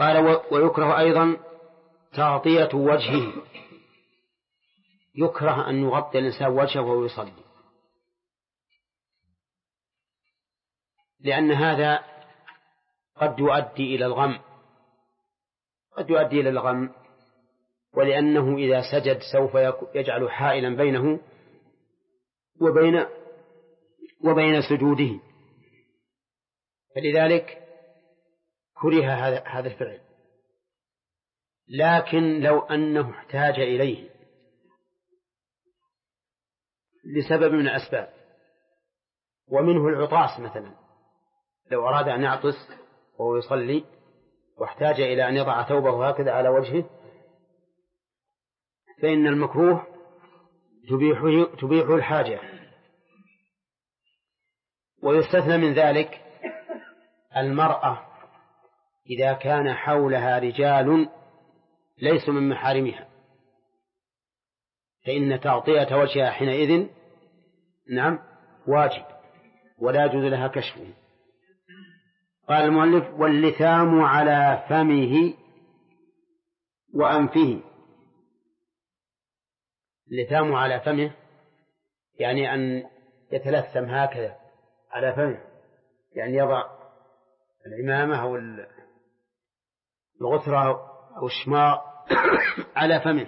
قال ويكره أيضا تغطية وجهه، يكره أن يغطي الإنسان وجهه وهو يصلي، لأن هذا قد يؤدي إلى الغم، ولأنه إذا سجد سوف يجعل حائلا بينه وبين سجوده، فلذلك كره هذا الفعل. لكن لو أنه احتاج إليه لسبب من الأسباب، ومنه العطاس مثلا، لو أراد أن يعطس وهو يصلي واحتاج إلى أن يضع ثوبه هكذا على وجهه، فإن المكروه تبيح الحاجة. ويستثنى من ذلك المرأة إذا كان حولها رجال ليسوا من محارمها، فإن تغطية وجهها حينئذ واجب ولا يجوز لها كشفه. قال المؤلف واللثام على فمه وأنفه. اللثام على فمه يعني أن يتلثم هكذا على فمه، يعني يضع العمامة أو الغثرة أو الشماغ على فمه،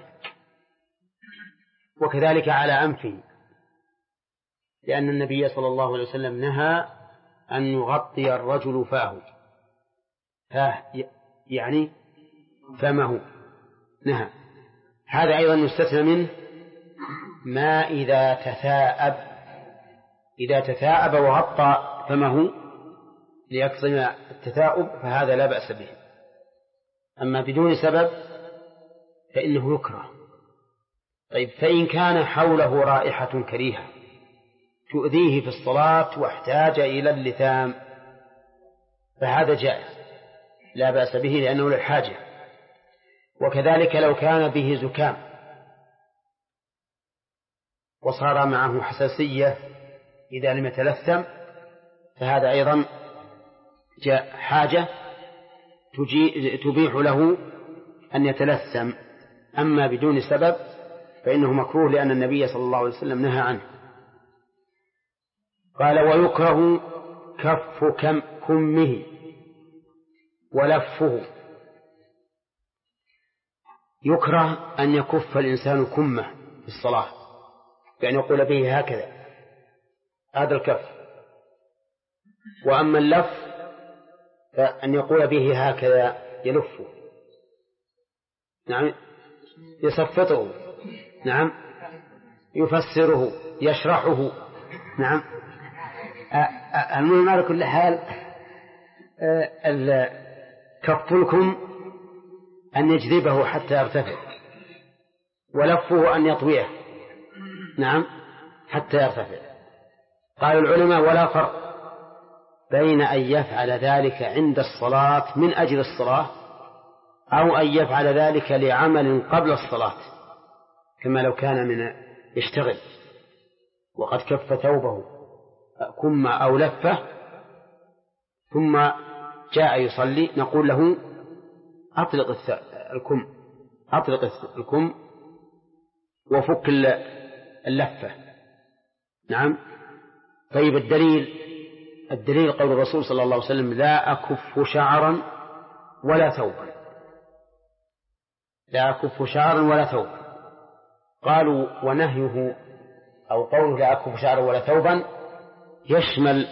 وكذلك على أنفه، لأن النبي صلى الله عليه وسلم نهى أن يغطي الرجل فاه يعني فمه، نهى. هذا أيضا يستثنى منه ما إذا تثاءب وغطى فمه ليكظم التثاؤب فهذا لا بأس به، أما بدون سبب فإنه يكره. طيب فإن كان حوله رائحة كريهة تؤذيه في الصلاة واحتاج إلى اللثام فهذا جائز لا بأس به لأنه للحاجة. وكذلك لو كان به زكام وصار معه حساسية إذا لم يتلثم فهذا أيضا جاء حاجة تبيح له أن يتلثم، أما بدون سبب فإنه مكروه لأن النبي صلى الله عليه وسلم نهى عنه. قال ويكره كف كمه ولفه. يكره أن يكف الإنسان كمه في الصلاة، يعني يقول به هكذا، هذا الكف. وأما اللف فأن يقول به هكذا يلفه، يصفطه، يفسره، يشرحه. المهم على كل حال كف الكم أن يجذبه حتى يرتفع، ولفه أن يطويه حتى يرتفع. قال العلماء ولا فرق بين أن يفعل ذلك عند الصلاة من أجل الصلاة أو أن يفعل ذلك لعمل قبل الصلاة، كما لو كان من يشتغل وقد كف ثوبه كم أو لفه ثم جاء يصلي نقول له أطلق الكم وفك اللفة. طيب الدليل قول الرسول صلى الله عليه وسلم لا أكف شعرا ولا ثوبا، لا أكف شعرا ولا ثوبا. قالوا ونهيه أو قوله لا أكف شعرا ولا ثوبا يشمل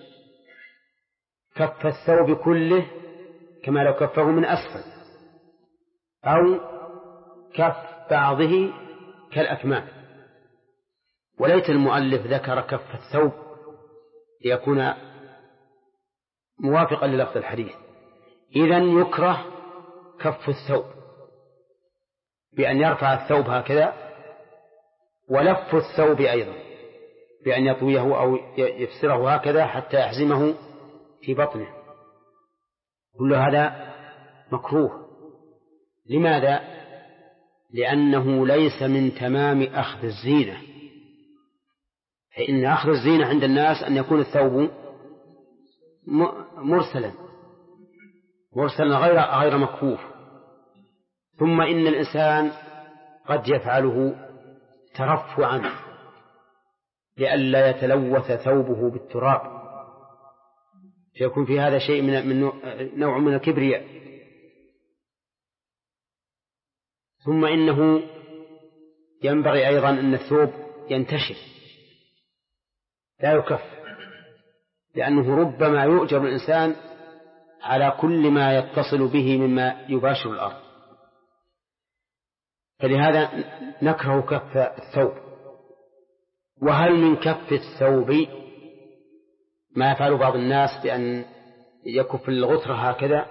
كف الثوب كله كما لو كفه من أسفل، أو كف بعضه كالأكمام. وليت المؤلف ذكر كف الثوب ليكون موافقا للفظ الحديث. إذن يكره كف الثوب بأن يرفع الثوب هكذا، ولف الثوب أيضا بأن يطويه أو يفسره هكذا حتى يحزمه في بطنه. كل هذا مكروه. لماذا؟ لأنه ليس من تمام أخذ الزينة، فإن أخذ الزينة عند الناس أن يكون الثوب مرسلا مرسلا غير مكفوف. ثم إن الإنسان قد يفعله ترفعا لئلا يتلوث ثوبه بالتراب، فيكون في هذا شيء من نوع من الكبرياء. ثم إنه ينبغي أيضا أن الثوب ينتشر لا يكف، لأنه ربما يؤجر الإنسان على كل ما يتصل به مما يباشر الأرض، فلهذا نكره كف الثوب. وهل من كف الثوب ما يفعل بعض الناس بأن يكف الغترة هكذا؟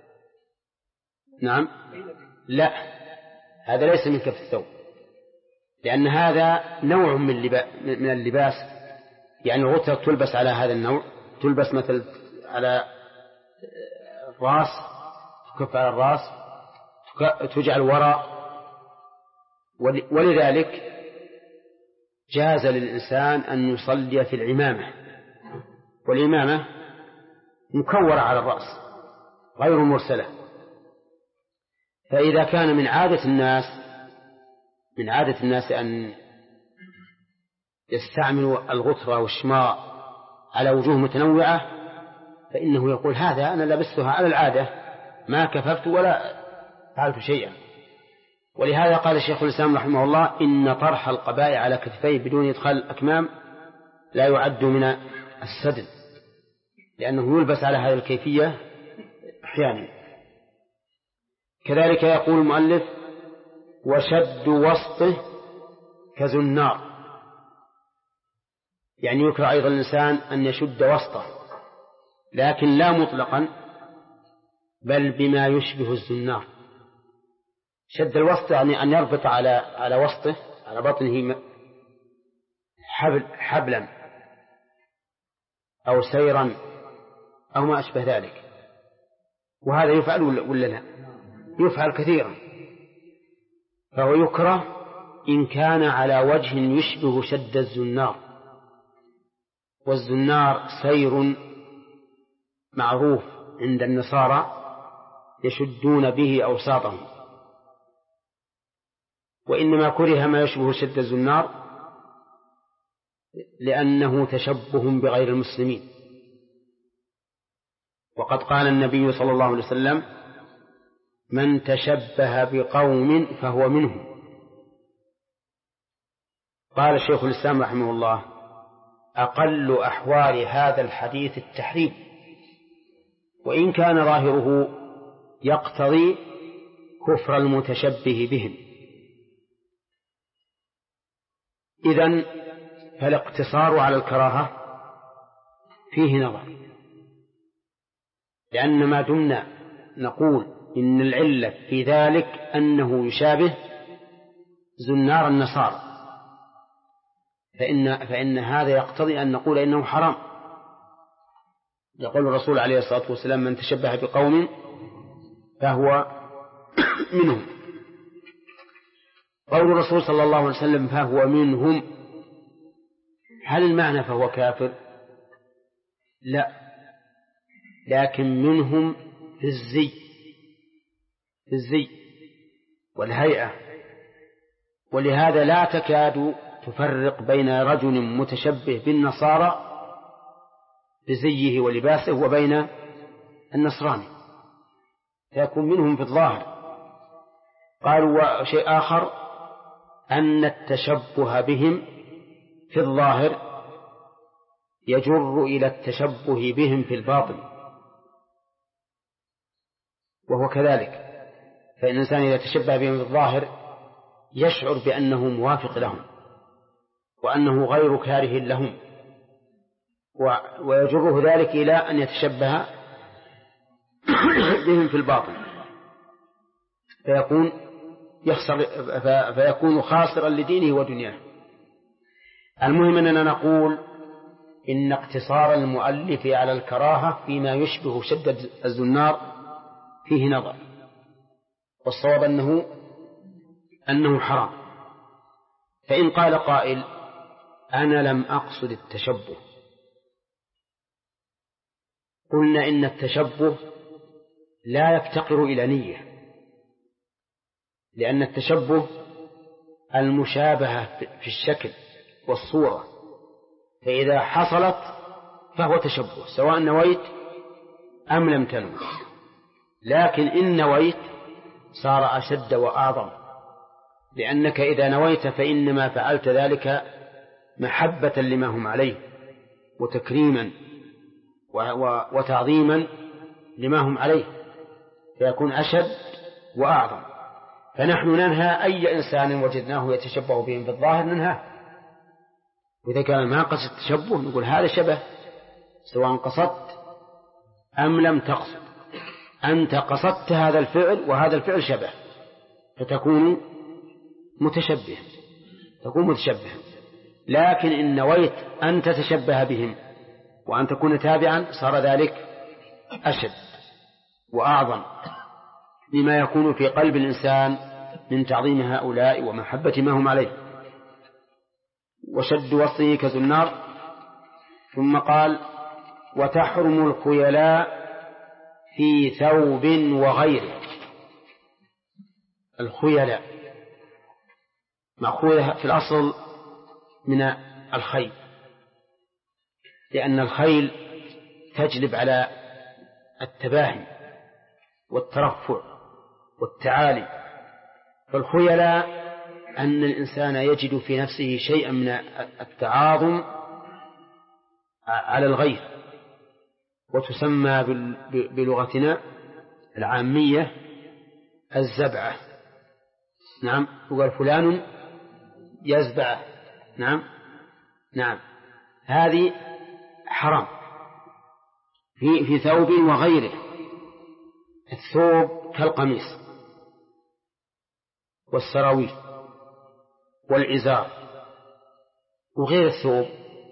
نعم، لا، هذا ليس من كف الثوب، لأن هذا نوع من اللباس. يعني الغترة تلبس على هذا النوع، تلبس مثل على الرأس، تكف على الرأس، تجعل وراء. ولذلك جاز للإنسان أن يصلي في العمامة، والعمامة مكورة على الرأس غير مرسلة. فإذا كان من عادة الناس أن يستعملوا الغترة والشماء على وجوه متنوعة، فإنه يقول هذا أنا لبستها على العادة، ما كففت ولا فعلت شيئا. ولهذا قال الشيخ الإسلام رحمه الله: إن طرح القباء على كتفيه بدون إدخال الأكمام لا يعد من السدل، لأنه يلبس على هذه الكيفية أحيانا. كذلك يقول المؤلف: وشد وسطه كزنار، يعني يكره أيضا الإنسان أن يشد وسطه، لكن لا مطلقا، بل بما يشبه الزنار. شد الوسط يعني أن يربط على وسطه، على بطنه، حبلا أو سيرا أو ما أشبه ذلك. وهذا يفعل ولا لا؟ يفعل كثيرا. فهو يكره إن كان على وجه يشبه شد الزنار. والزنار سير معروف عند النصارى يشدون به أوساطهم، وإنما كره ما يشبه شد الزنار لأنه تشبه بغير المسلمين. وقد قال النبي صلى الله عليه وسلم: من تشبه بقوم فهو منهم. قال الشيخ الإسلام رحمه الله: أقل أحوال هذا الحديث التحريم، وإن كان ظاهره يقتضي كفر المتشبه بهم. إذن فالاقتصار على الكراهة فيه نظر، لأن ما دمنا نقول إن العلة في ذلك أنه يشابه زنار النصارى، فإن هذا يقتضي أن نقول إنه حرام. يقول الرسول عليه الصلاة والسلام: من تشبه بقوم فهو منهم. قول الرسول صلى الله عليه وسلم فهو منهم، هل المعنى فهو كافر؟ لا، لكن منهم في الزي والهيئة. ولهذا لا تكاد تفرق بين رجل متشبه بالنصارى بزيه ولباسه وبين النصراني، فيكون منهم في الظاهر. قالوا شيء آخر: أن التشبه بهم في الظاهر يجر إلى التشبه بهم في الباطن، وهو كذلك. فإن الإنسان إذا تشبه بهم في الظاهر يشعر بأنه موافق لهم وأنه غير كاره لهم، ويجره ذلك إلى أن يتشبه بهم في الباطن، فيكون خاسرا لدينه ودنياه. المهم أننا نقول إن اقتصار المؤلف على الكراهة فيما يشبه شدة الزنار فيه نظر، والصواب أنه حرام. فإن قال قائل: أنا لم أقصد التشبه، قلنا إن التشبه لا يفتقر إلى نية، لأن التشبه المشابهة في الشكل والصورة، فإذا حصلت فهو تشبه سواء نويت أم لم تنوي. لكن إن نويت صار أشد وأعظم، لأنك إذا نويت فإنما فعلت ذلك محبة لما هم عليه وتكريما وتعظيما لما هم عليه، فيكون أشد وأعظم. فنحن ننهى أي إنسان وجدناه يتشبه بهم بالظاهر ننهى، وإذا كان ما قصد التشبه نقول هذا شبه سواء قصدت أم لم تقصد، أنت قصدت هذا الفعل وهذا الفعل شبه، فتكون متشبه، تكون متشبه. لكن إن نويت أن تتشبه بهم وأن تكون تابعا صار ذلك أشد وأعظم بما يكون في قلب الإنسان من تعظيم هؤلاء ومحبة ما هم عليه. وشد وصيه كذو النار. ثم قال وتحرم الخيلاء في ثوب وغيره. الخيلاء مأخوذة في الأصل من الخيل، لأن الخيل تجلب على التباهي والترفع والتعالي. فالخيلاء أن الإنسان يجد في نفسه شيئا من التعاظم على الغير، وتسمى بلغتنا العامية الزبعة. نعم، يقول فلان يزبع. نعم نعم، هذه حرام في ثوب وغيره. الثوب كالقميص والسراويل والإزار وغير الثوب.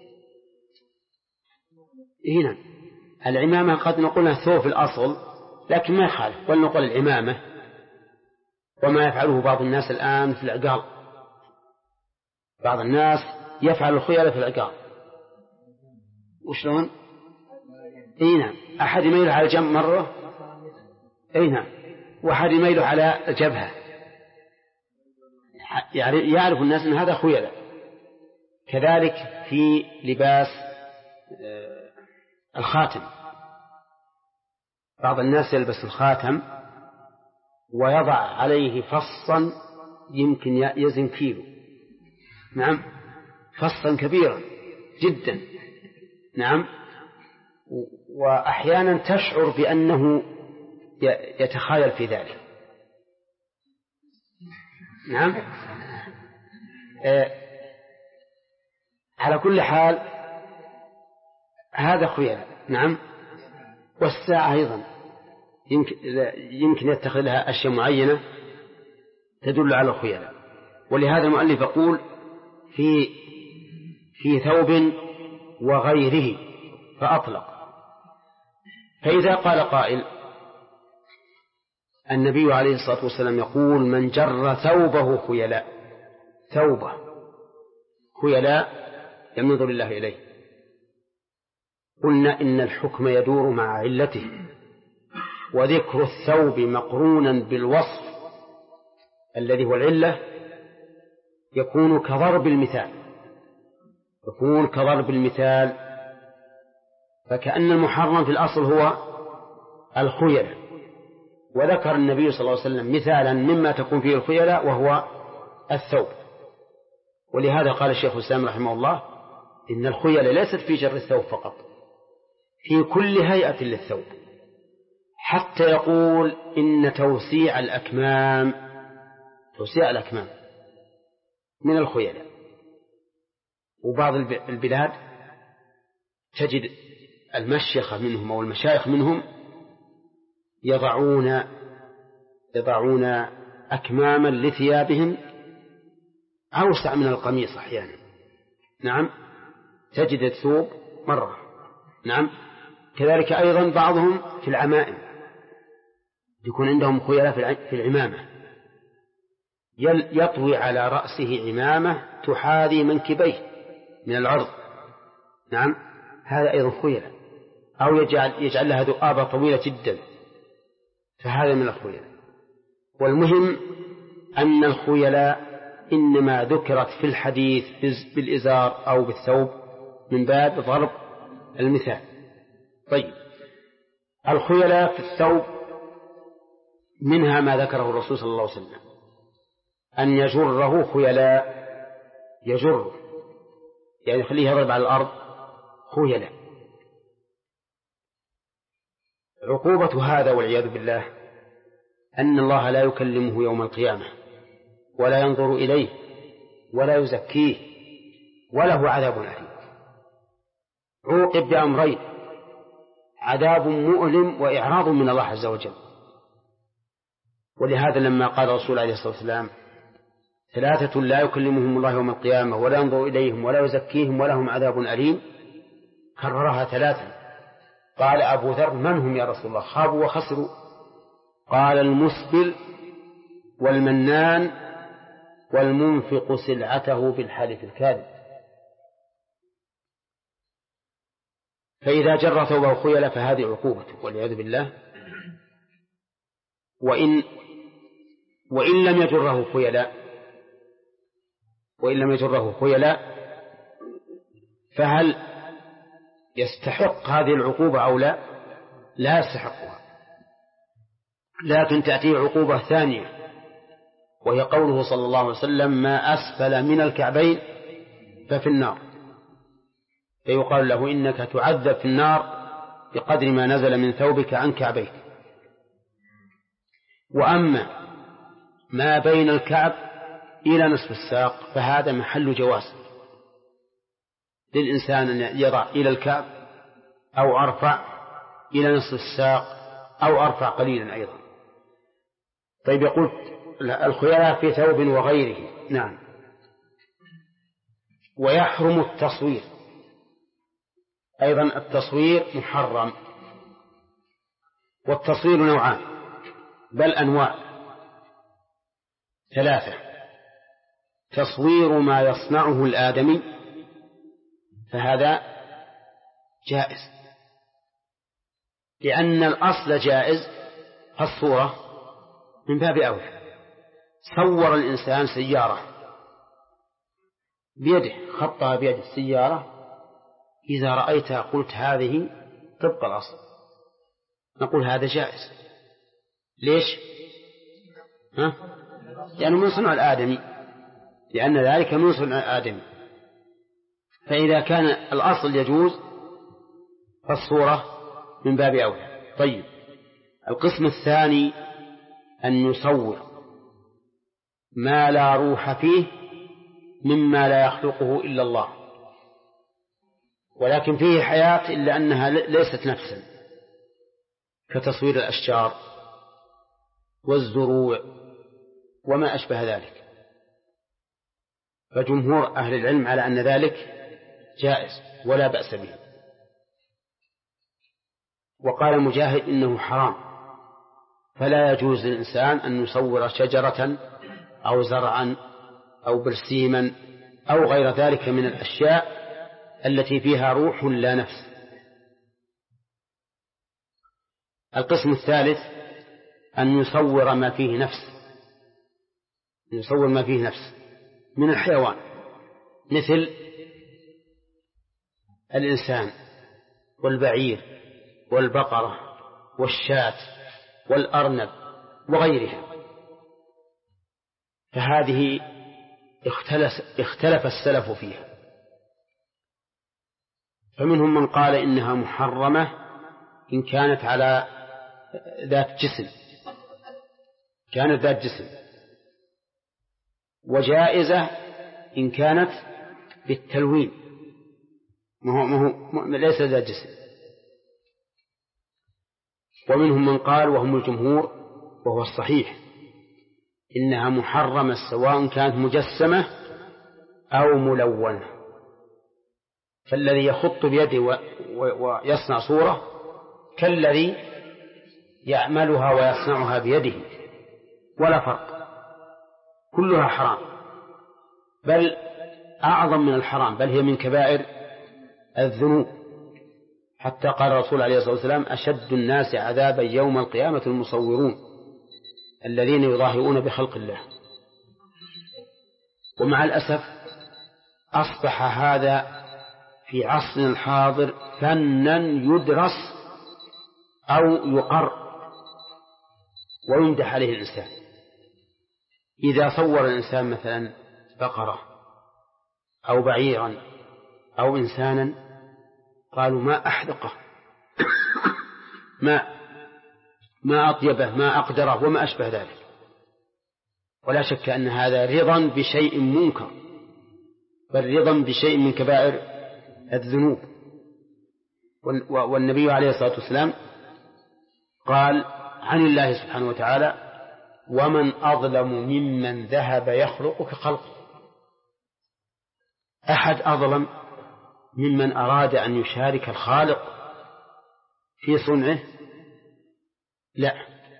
هنا العمامة قد نقول الثوب في الأصل، لكن ما يخالف ولنقول العمامة، وما يفعله بعض الناس الآن في العقال. بعض الناس يفعل الخيلاء في العقال. وشلون؟ نعم، أحد يميله على جنب مرة، نعم، وأحد يميله على الجبهة، يعرف الناس أن هذا خيلاء. كذلك في لباس الخاتم، بعض الناس يلبس الخاتم ويضع عليه فصا يمكن يزن كيلو. نعم، فصا كبيرا جدا. نعم، وأحيانا تشعر بأنه يتخايل في ذلك. نعم، على كل حال هذا خيلاء. نعم، والساعة أيضا يمكن يتخذ لها أشياء معينة تدل على الخيلاء. ولهذا المؤلف يقول في ثوب وغيره فأطلق. فإذا قال قائل النبي عليه الصلاة والسلام يقول من جر ثوبه خيلاء، ثوبه خيلاء ينظر الله إليه، قلنا إن الحكم يدور مع علته، وذكر الثوب مقرونا بالوصف الذي هو العلة يكون كضرب المثال، فكأن المحرم في الأصل هو الخيلاء، وذكر النبي صلى الله عليه وسلم مثالا مما تكون فيه الخيلاء وهو الثوب. ولهذا قال الشيخ الإسلام رحمه الله إن الخيلاء ليست في جر الثوب فقط، في كل هيئة للثوب، حتى يقول إن توسيع الأكمام من الخيلاء. وبعض البلاد تجد المشيخة منهم أو المشايخ منهم يضعون أكماما لثيابهم أوسع من القميص أحيانا. نعم، تجد الثوب مرة. نعم، كذلك أيضا بعضهم في العمائم يكون عندهم خيلاء في العمامة، يطوي على رأسه عمامة تحاذي منكبيه من العرض. نعم، هذا أيضا خيلاء. أو يجعل لها ذؤابة طويلة جدا فهذا من الخيلاء. والمهم أن الخيلاء إنما ذكرت في الحديث بالإزار أو بالثوب من باب ضرب المثال. طيب، الخيلاء في الثوب منها ما ذكره الرسول صلى الله عليه وسلم أن يجره خيلاء، يجره يعني يخليه يضرب على الأرض خيلاء. عقوبة هذا والعياذ بالله أن الله لا يكلمه يوم القيامة ولا ينظر إليه ولا يزكيه وله عذاب أليم. عوقب بأمرين: عذاب مؤلم وإعراض من الله عز وجل. ولهذا لما قال الرسول عليه الصلاة والسلام: 3 لا يكلمهم الله يوم القيامة ولا ينظر إليهم ولا يزكيهم ولهم عذاب أليم، كررها 3. قال أبو ذر: من هم يا رسول الله؟ خابوا وخسروا. قال: المسبل والمنان والمنفق سلعته بالحلف الكاذب. فإذا جر ثوبه خيلا فهذه عقوبته والعياذ بالله. وإن لم يجره خيلا فهل يستحق هذه العقوبة أو لا؟ لا يستحقها، لكن تأتيه عقوبة ثانية وهي قوله صلى الله عليه وسلم: ما أسفل من الكعبين ففي النار. فيقال له: إنك تعذب في النار بقدر ما نزل من ثوبك عن كعبيك. وأما ما بين الكعب إلى نصف الساق فهذا محل جواز للإنسان أن يضع إلى الكعب أو أرفع إلى نصف الساق أو أرفع قليلا أيضا. طيب، يقول الخيلاء في ثوب وغيره. نعم. ويحرم التصوير أيضا، التصوير محرم. والتصوير نوعان بل أنواع 3: تصوير ما يصنعه الآدمي فهذا جائز لأن الأصل جائز، فالصورة من باب أولى. صور الإنسان سيارة بيده، خطها بيد السيارة، إذا رأيتها قلت هذه طبق الأصل، نقول هذا جائز. ليش؟ لأنه من صنع الآدمي، لأن ذلك من صنع الآدمي. فإذا كان الأصل يجوز فالصورة من باب أولى. طيب، القسم الثاني أن يصور ما لا روح فيه مما لا يخلقه إلا الله، ولكن فيه حياة إلا أنها ليست نفسا، كتصوير الأشجار والزروع وما أشبه ذلك. فجمهور أهل العلم على أن ذلك جائز ولا بأس به. وقال مجاهد إنه حرام، فلا يجوز للإنسان أن يصور شجرة أو زرعا أو برسيما أو غير ذلك من الأشياء التي فيها روح لا نفس. القسم الثالث أن يصور ما فيه نفس، يصور ما فيه نفس من الحيوان، مثل الإنسان والبعير والبقرة والشاة والأرنب وغيرها. فهذه اختلف السلف فيها، فمنهم من قال إنها محرمة إن كانت على ذات جسم، وجائزة إن كانت بالتلوين، ليس ذات جسم. ومنهم من قال وهم الجمهور وهو الصحيح إنها محرمة سواء كانت مجسمة أو ملونة. فالذي يخط بيده ويصنع صورة كالذي يعملها ويصنعها بيده، ولا فرق، كلها حرام، بل أعظم من الحرام، بل هي من كبائر الذنوب، حتى قال الرسول عليه الصلاة والسلام: أشد الناس عذابا يوم القيامة المصورون الذين يظاهرون بخلق الله. ومع الأسف أصبح هذا في عصرنا الحاضر فنا يدرس أو يقر ويمدح عليه الإنسان. إذا صور الإنسان مثلا بقرة أو بعيرا أو إنسانا قالوا: ما أحدقه، ما أطيبه، ما أقدره، وما أشبه ذلك. ولا شك أن هذا رضا بشيء منكر، بل رضا بشيء من كبائر الذنوب. والنبي عليه الصلاة والسلام قال عن الله سبحانه وتعالى: ومن أظلم ممن ذهب يخلق كخلقه. أحد أظلم ممن أراد أن يشارك الخالق في صنعه؟ لا،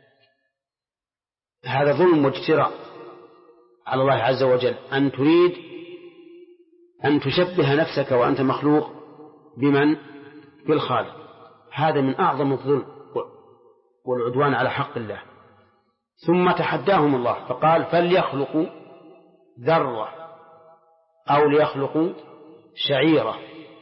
هذا ظلم واجتراء على الله عز وجل، أن تريد أن تشبه نفسك وأنت مخلوق بمن؟ بالخالق. هذا من أعظم الظلم والعدوان على حق الله. ثم تحداهم الله فقال: فليخلقوا ذرة أو ليخلقوا شعيرة.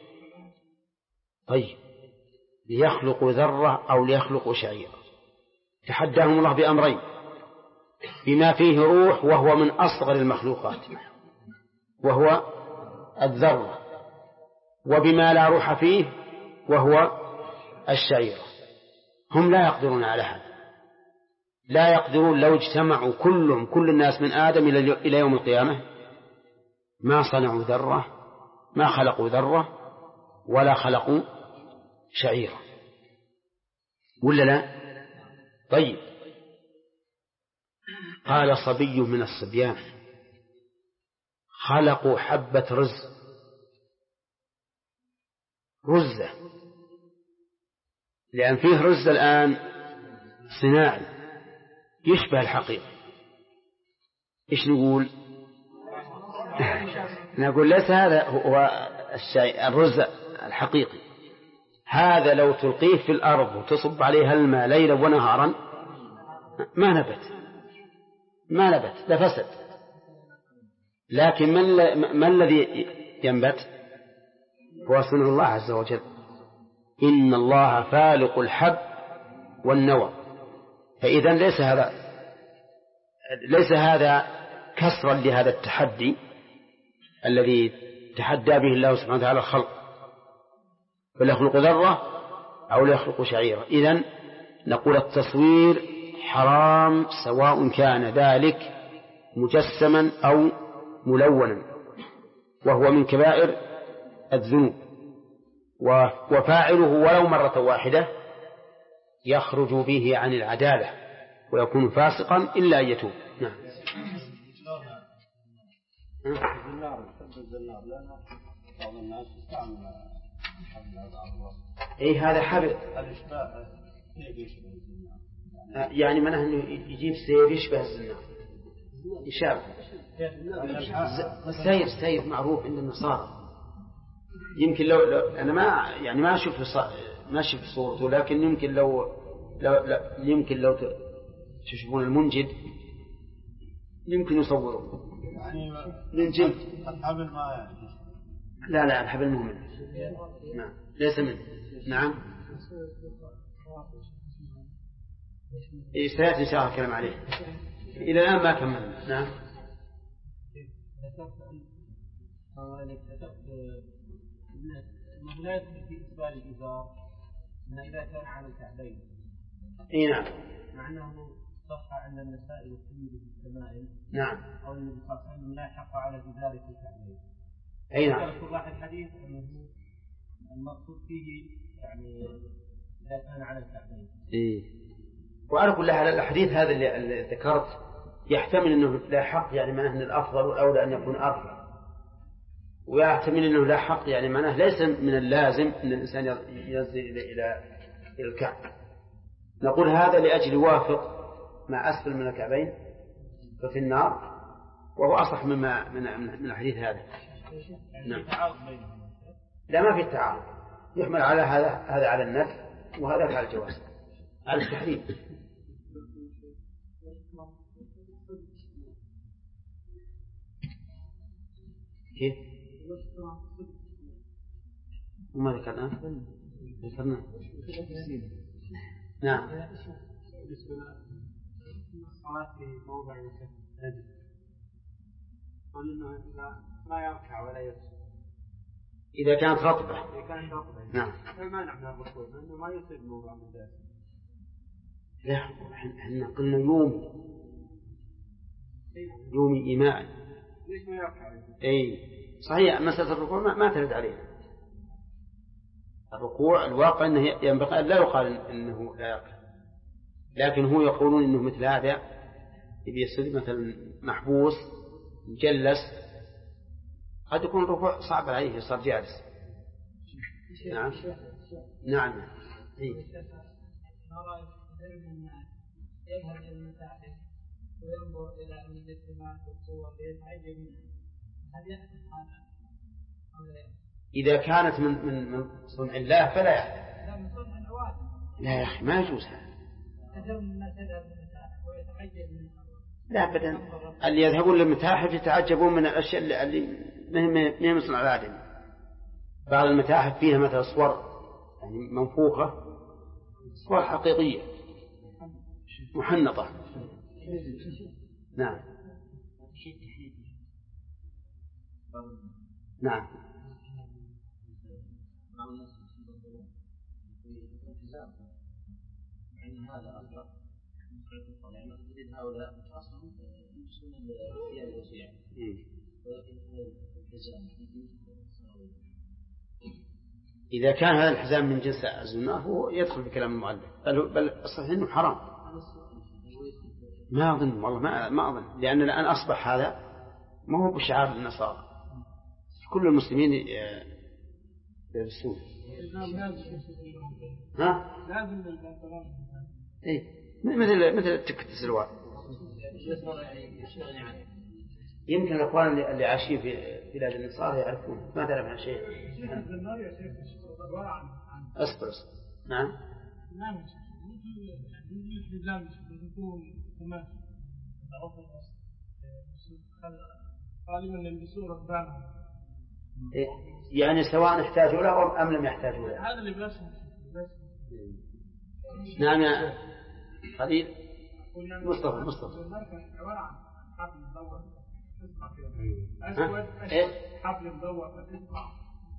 طيب، ليخلقوا ذرة أو ليخلقوا شعيرة. تحداهم الله بأمرين: بما فيه روح وهو من أصغر المخلوقات وهو الذرة، وبما لا روح فيه وهو الشعيرة. هم لا يقدرون على هذا، لا يقدرون. لو اجتمعوا كل الناس من آدم إلى يوم القيامة ما صنعوا ذرة، ما خلقوا ذرة ولا خلقوا شعيرة، ولا لا؟ طيب، قال صبي من الصبيان: خلقوا حبة رزة، لأن فيه رز الآن صناعي يشبه الحقيقة. إيش نقول؟ نقول ليس هذا هو الرز الحقيقي. هذا لو تلقيه في الأرض وتصب عليه الماء ليلا ونهارا ما نبت لفسد. لكن ما الذي ينبت؟ هو صنع الله عز وجل. إن الله فالق الحب والنوى. فإذا ليس هذا كسرا لهذا التحدي الذي تحدى به الله سبحانه وتعالى الخلق، فليخلق ذرة أو ليخلق شعيرة. إذن نقول التصوير حرام سواء كان ذلك مجسما أو ملونا، وهو من كبائر الذنوب، وفاعله ولو مرة واحدة يخرج به عن العدالة ويكون فاسقا إلا أن يتوب. نعم. هذا حبل، يعني منه أنه يجيب سير يشبه الزنار، يشابه السير معروف عند النصارى. يمكن لو أنا ما أشوف صورته، لكن يمكن لو تشوفون المنجد يمكن يصوره من جلد الحبل. ما يعني لا الحبل مو منه. نعم، ليس منه. نعم، سيأتي إن شاء الله الكلام عليه. إلى الآن ما كملنا. نعم. لا يدخل في إسبال الإزار إن إذا كان على الكعبين. نعم. مع أنه صح عند النساء والترمذي في الشمائل. نعم. أو النبي صلى الله عليه وسلم لا يحق على جدار في الكعبين. نعم. يذكر واحد الحديث أنه المقصود فيه يعني إذا كان على الكعبين. وعلى كل حال الحديث هذا اللي ذكرت يحتمل أنه لا حق، يعني معناه أن الأفضل والأولى أن يكون أرفع، ويحتمل أنه لا حق، يعني معناه ليس من اللازم أن الإنسان ينزل إلى الكعب. نقول هذا لأجل يوافق ما أسفل من الكعبين ففي النار، وهو أصح من الحديث هذا. نعم. لا، ما في التعارض، يحمل على هذا على النفي وهذا على الجواز، على التحريم. كيف؟ وما ذكرنا؟ نعم. الصلاة في موضع نجس قلنا لا يركع ولا يسجد إذا كانت رطبة. نعم. فما نعنى الركوع لأنه ما يصير موضع من ذلك. لا احنا قلنا يومي إيماء. ليش ما يركع؟ أي صحيح، مسألة الركوع ما ترد عليه. الركوع الواقع أنه ينبغي أن لا يقال أنه لا يركع، لكن هو يقولون أنه مثل هذا يبي يصير مثلا محبوس مجلس، قد يكون الركوع صعب عليه يصير جالس. نعم نعم. يذهب إلى المتاحف وينظر إلى المجسمات والصور ويتعجب منها، هل يحدث هذا؟ إذا كانت من صنع الله فلا يحدث. لا، من صنع العوادم. لا يا أخي ما يجوز هذا. كثير من الناس يذهب للمتاحف ويتعجب منها. لا أبدا، اللي يذهبون للمتاحف يتعجبون من الأشياء اللي ما من صنع الآدم. بعض المتاحف فيها مثلا صور يعني منفوخة، صور حقيقية محنطة. نعم نعم. هذا أصلا يعني تريد هؤلاء أصلا يلبسون الثياب الوسيعة ولكن الحزام إذا كان هذا الحزام من جنس الزنا هو يدخل في كلام المؤلف، بل الصحيح إنه حرام. ما أظن والله ما أظن، لأن الآن أصبح هذا ما هو بشعار النصارى، كل المسلمين يلبسون. ها؟ إيه مثل تكت السلوات. يمكن الأخوان اللي عايشين في بلاد النصارى يعرفون، ما تعرف عن شيء. أصبر. نعم. نعم. غالبا يلبسون ركبانهم. يعني سواء احتاجوا له أم لم يحتاجوا له. هذا اللي بس. نعم يا خليل. مصطفى. عبارة عن حبل مدور تسمع كده. أسود حبل مدور تسمع.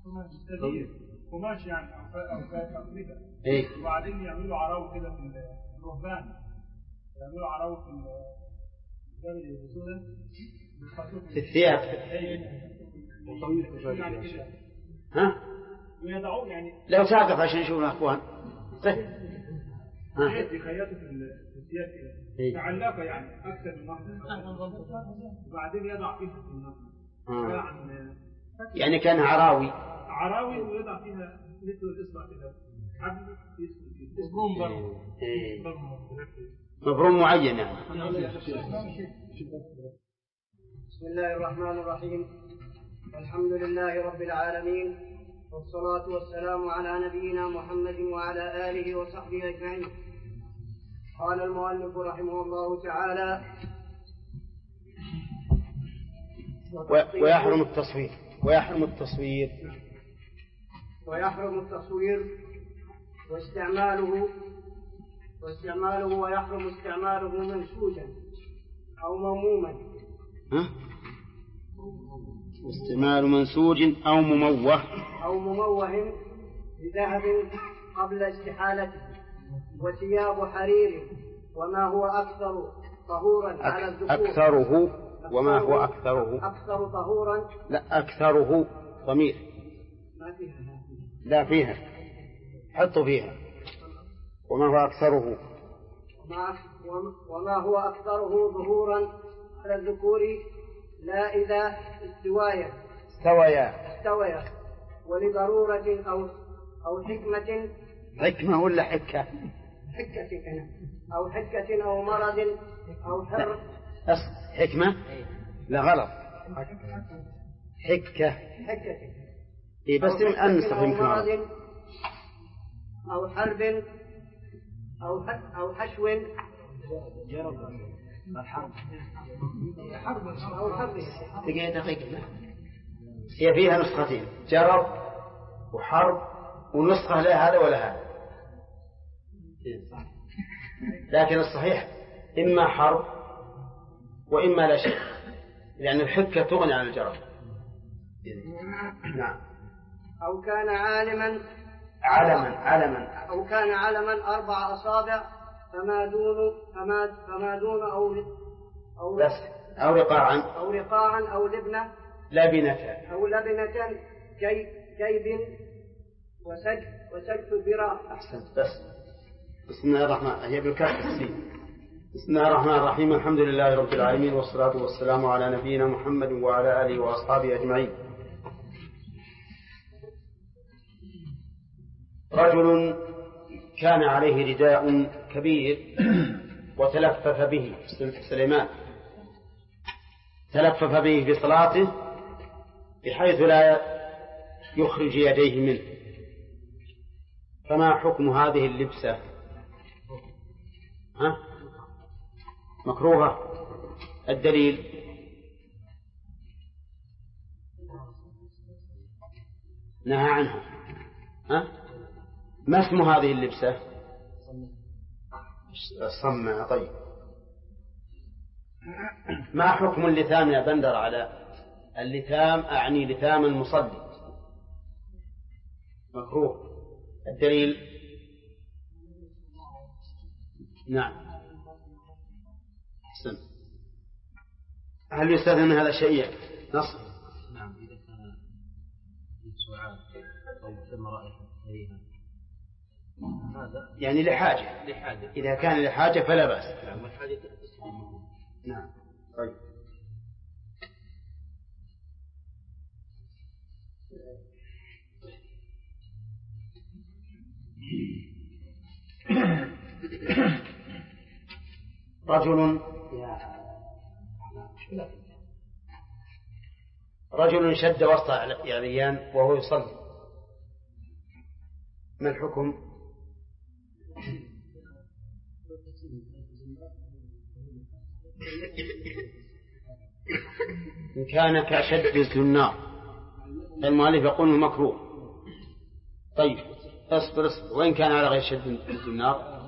قماش يعني أو كده. وبعدين يعملوا عراو كده في الرهبان. يعملوا عراو في الجبل يلبسونه. في الثياب. ها؟ ويضعون يعني. لو ساقف عشان يشوفون أخوان. يخيطوا في الثياب كده. تعلقة يعني أكثر من واحدة. وبعدين يضع فيها في النص. يعني كان عراوي ويضع فيها مثل الإصبع كده. حبل يسكن مبروم معين يعني. بسم الله الرحمن الرحيم. الحمد لله رب العالمين، والصلاة والسلام على نبينا محمد وعلى آله وصحبه أجمعين. قال المؤلف رحمه الله تعالى: ويحرم التصوير واستعماله ويحرم استعماله منسوجا أو موموما. استعمال منسوج أو مموه بذهب قبل استحالته، وثياب حرير وما هو أكثر طهورا على الذكور. أكثر طهورا. لا أكثره ضمير. ما فيها. لا فيها، حطوا فيها. وما هو أكثره. وما هو أكثره ظهورا على الذكور لا إذا استويا ولضرورة أو حكمة ولا حكة أو حكة أو مرض أو حر. حكمة لا غلط، حكة. إيه بس من أنسخ مرض أو حرب أو حشو هي فيها نسختين، جرب وحرب، ونسخة لا هذا ولا هذا، لكن الصحيح إما حرب وإما لا شيء، لأن الحكة تغني عن الجرب. نعم. أو كان علما أو كان علما 4 أصابع فما دون أو رقاعا أو لبنة كيب وسجف الذراع. أحسنت. بسم الله الرحمن، هي بالكسر السين. بسم الله الرحمن الرحيم. الحمد لله رب العالمين، والصلاة والسلام على نبينا محمد وعلى آله وأصحابه أجمعين. رجل كان عليه رداء كبير وتلفف به، سليمان تلفف به في صلاته بحيث لا يخرج يديه منه، فما حكم هذه اللبسة؟ مكروهة. الدليل نهى عنها. ما اسم هذه اللبسة؟ الصمة. طيب، ما حكم اللثام يا بندر على اللثام؟ أعني لثام المصلي. مكروه. الدليل نعم. حسن. هل يستثنى من هذا شيء؟ نص. نعم، إذا كان سعاد أو ثم رائحة كريهة، هذا يعني لحاجة. إذا كان لحاجة فلا بأس. نعم، والحاجة نعم. طيب. رجل شد وسط يعريان وهو يصلي، ما الحكم؟ إن كان كشد الزنار المؤلف يقول مكروه. طيب، اصبر. وإن كان على غير شد الزنار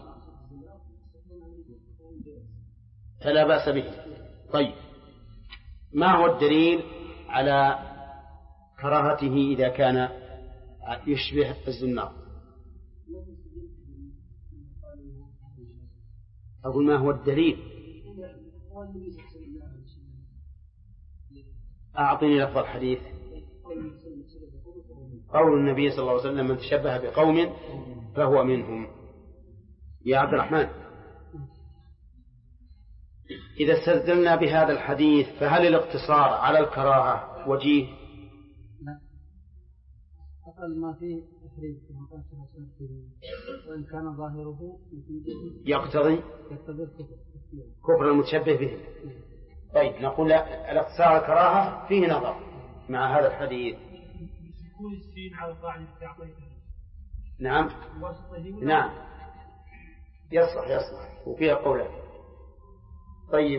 فلا بأس به. طيب، ما هو الدليل على كراهته إذا كان يشبه الزنار؟ أقول ما هو الدليل؟ أعطني لفظ الحديث. قول النبي صلى الله عليه وسلم: من تشبه بقوم فهو منهم. يا عبد الرحمن، إذا استدلنا بهذا الحديث فهل الاقتصار على الكراهة وجيه؟ لا، أقل ما فيه تحريم وإن كان ظاهره يقتضي كفر المتشبه به. طيب، نقول الاقتصار على الكراهة فيه نظر مع هذا الحديث. نعم يصلح وفيها قولان. طيب،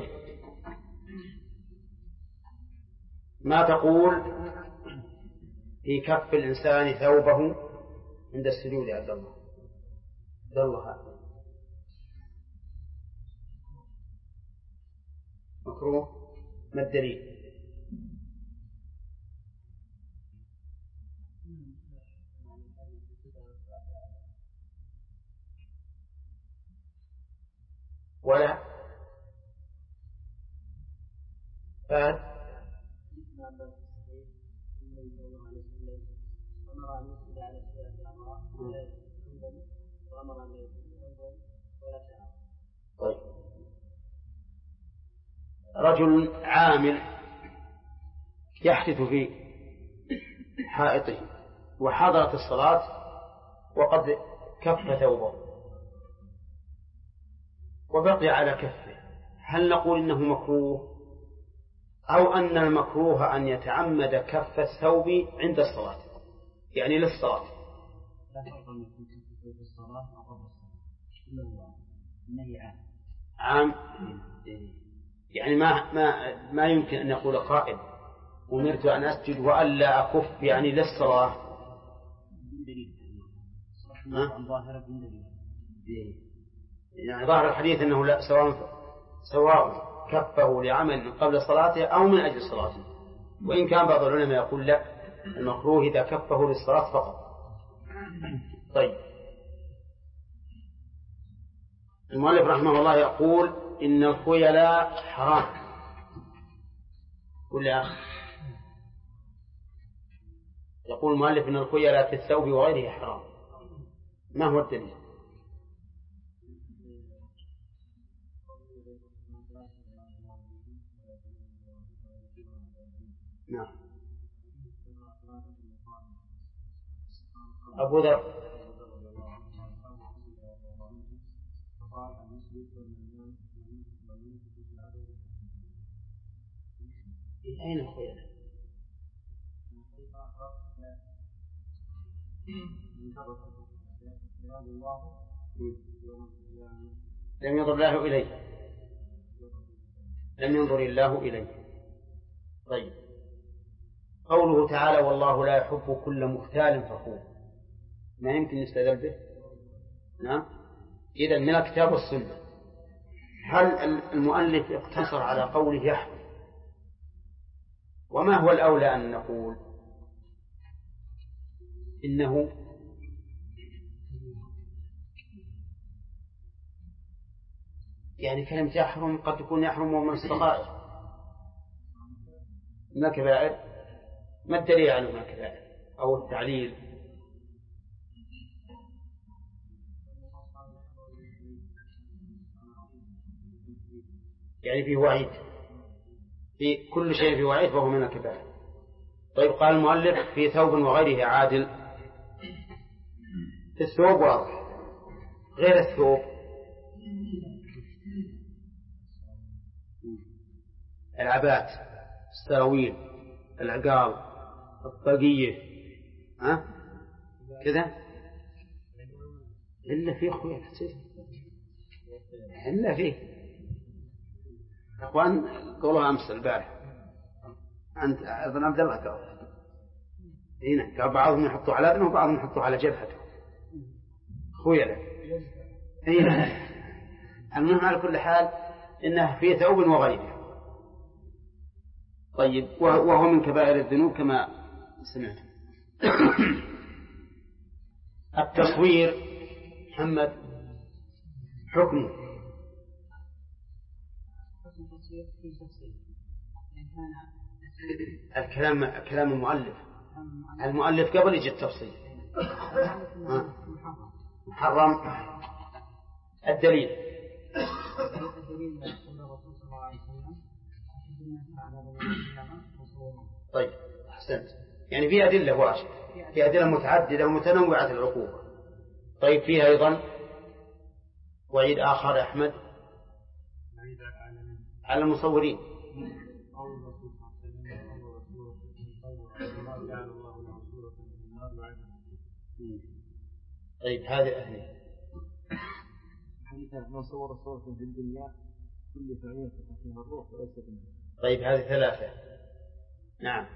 ما تقول في كف الإنسان ثوبه عند السجود يا عبد الله؟ مكروه. ما الدليل؟ ولا فهد؟ طيب، رجل عامل يحدث في حائطه وحضرت الصلاة وقد كف ثوبه وبقي على كفه، هل نقول إنه مكروه أو أن المكروه أن يتعمد كف الثوب عند الصلاة، يعني للصلاة؟ في الصلاة أو قبل الصلاة كله النهي عام. يعني ما يمكن أن يقول قائل أمرت أن أسجد وألا أكف يعني للصلاة. يعني ظاهر الحديث أنه لا، سواء كفه لعمل من قبل صلاته أو من أجل صلاته. وإن كان بعض العلماء يقول لا، المكروه إذا كفه للصلاة فقط. طيب، المؤلف رحمه الله يقول إن الخيلاء حرام. قل يا أخي. يقول المؤلف إن الخيلاء في الثوب وغيره حرام. ما هو الدليل؟ نعم. أبو ذر أين الخيلاء؟ لم ينظر الله إليه، لم ينظر الله إليه. طيب، قوله تعالى والله لا يحب كل مختال فخور، ما يمكن يستدل به؟ نعم. إذن من الكتاب والسنة. هل المؤلف اقتصر على قوله يحب؟ وما هو الأولى أن نقول إنه يعني كلمة يحرم قد تكون يحرم من الصغائر من الكبائر. ما الدليل على من الكبائر أو التعليل؟ يعني فيه وعيد، في كل شيء فيه وعيد فهو من الكبائر. طيب، قال المؤلف في ثوب وغيره عادل. في الثوب واضح، غير الثوب العبات، السراويل، العقال، الطاقية، كذا. إلا فيه خويا إلا فيه أخوان قولها أمس البارح عند ابن عبد الله قال هنا، قال بعضهم يحطوا على ابنه وبعضهم يحطوا على جبهته خويا هنا. المهم على كل حال إنه في ثوب وغيره. طيب، وهو من كبائر الذنوب كما سمعت. التصوير محمد حكمه كلام المؤلف قبل يجي التفصيل. محرم. الدليل طيب، أحسنت. يعني في أدلة واجب، في أدلة متعددة ومتنوعة العقوبة. طيب، فيها أيضا وعيد آخر أحمد على المصورين. طيب، هذه أهلي حديث من صور صورة في الدنيا كل فعيل فيها الروح وليس بالنسبة. طيب، هذه ثلاثة. نعم.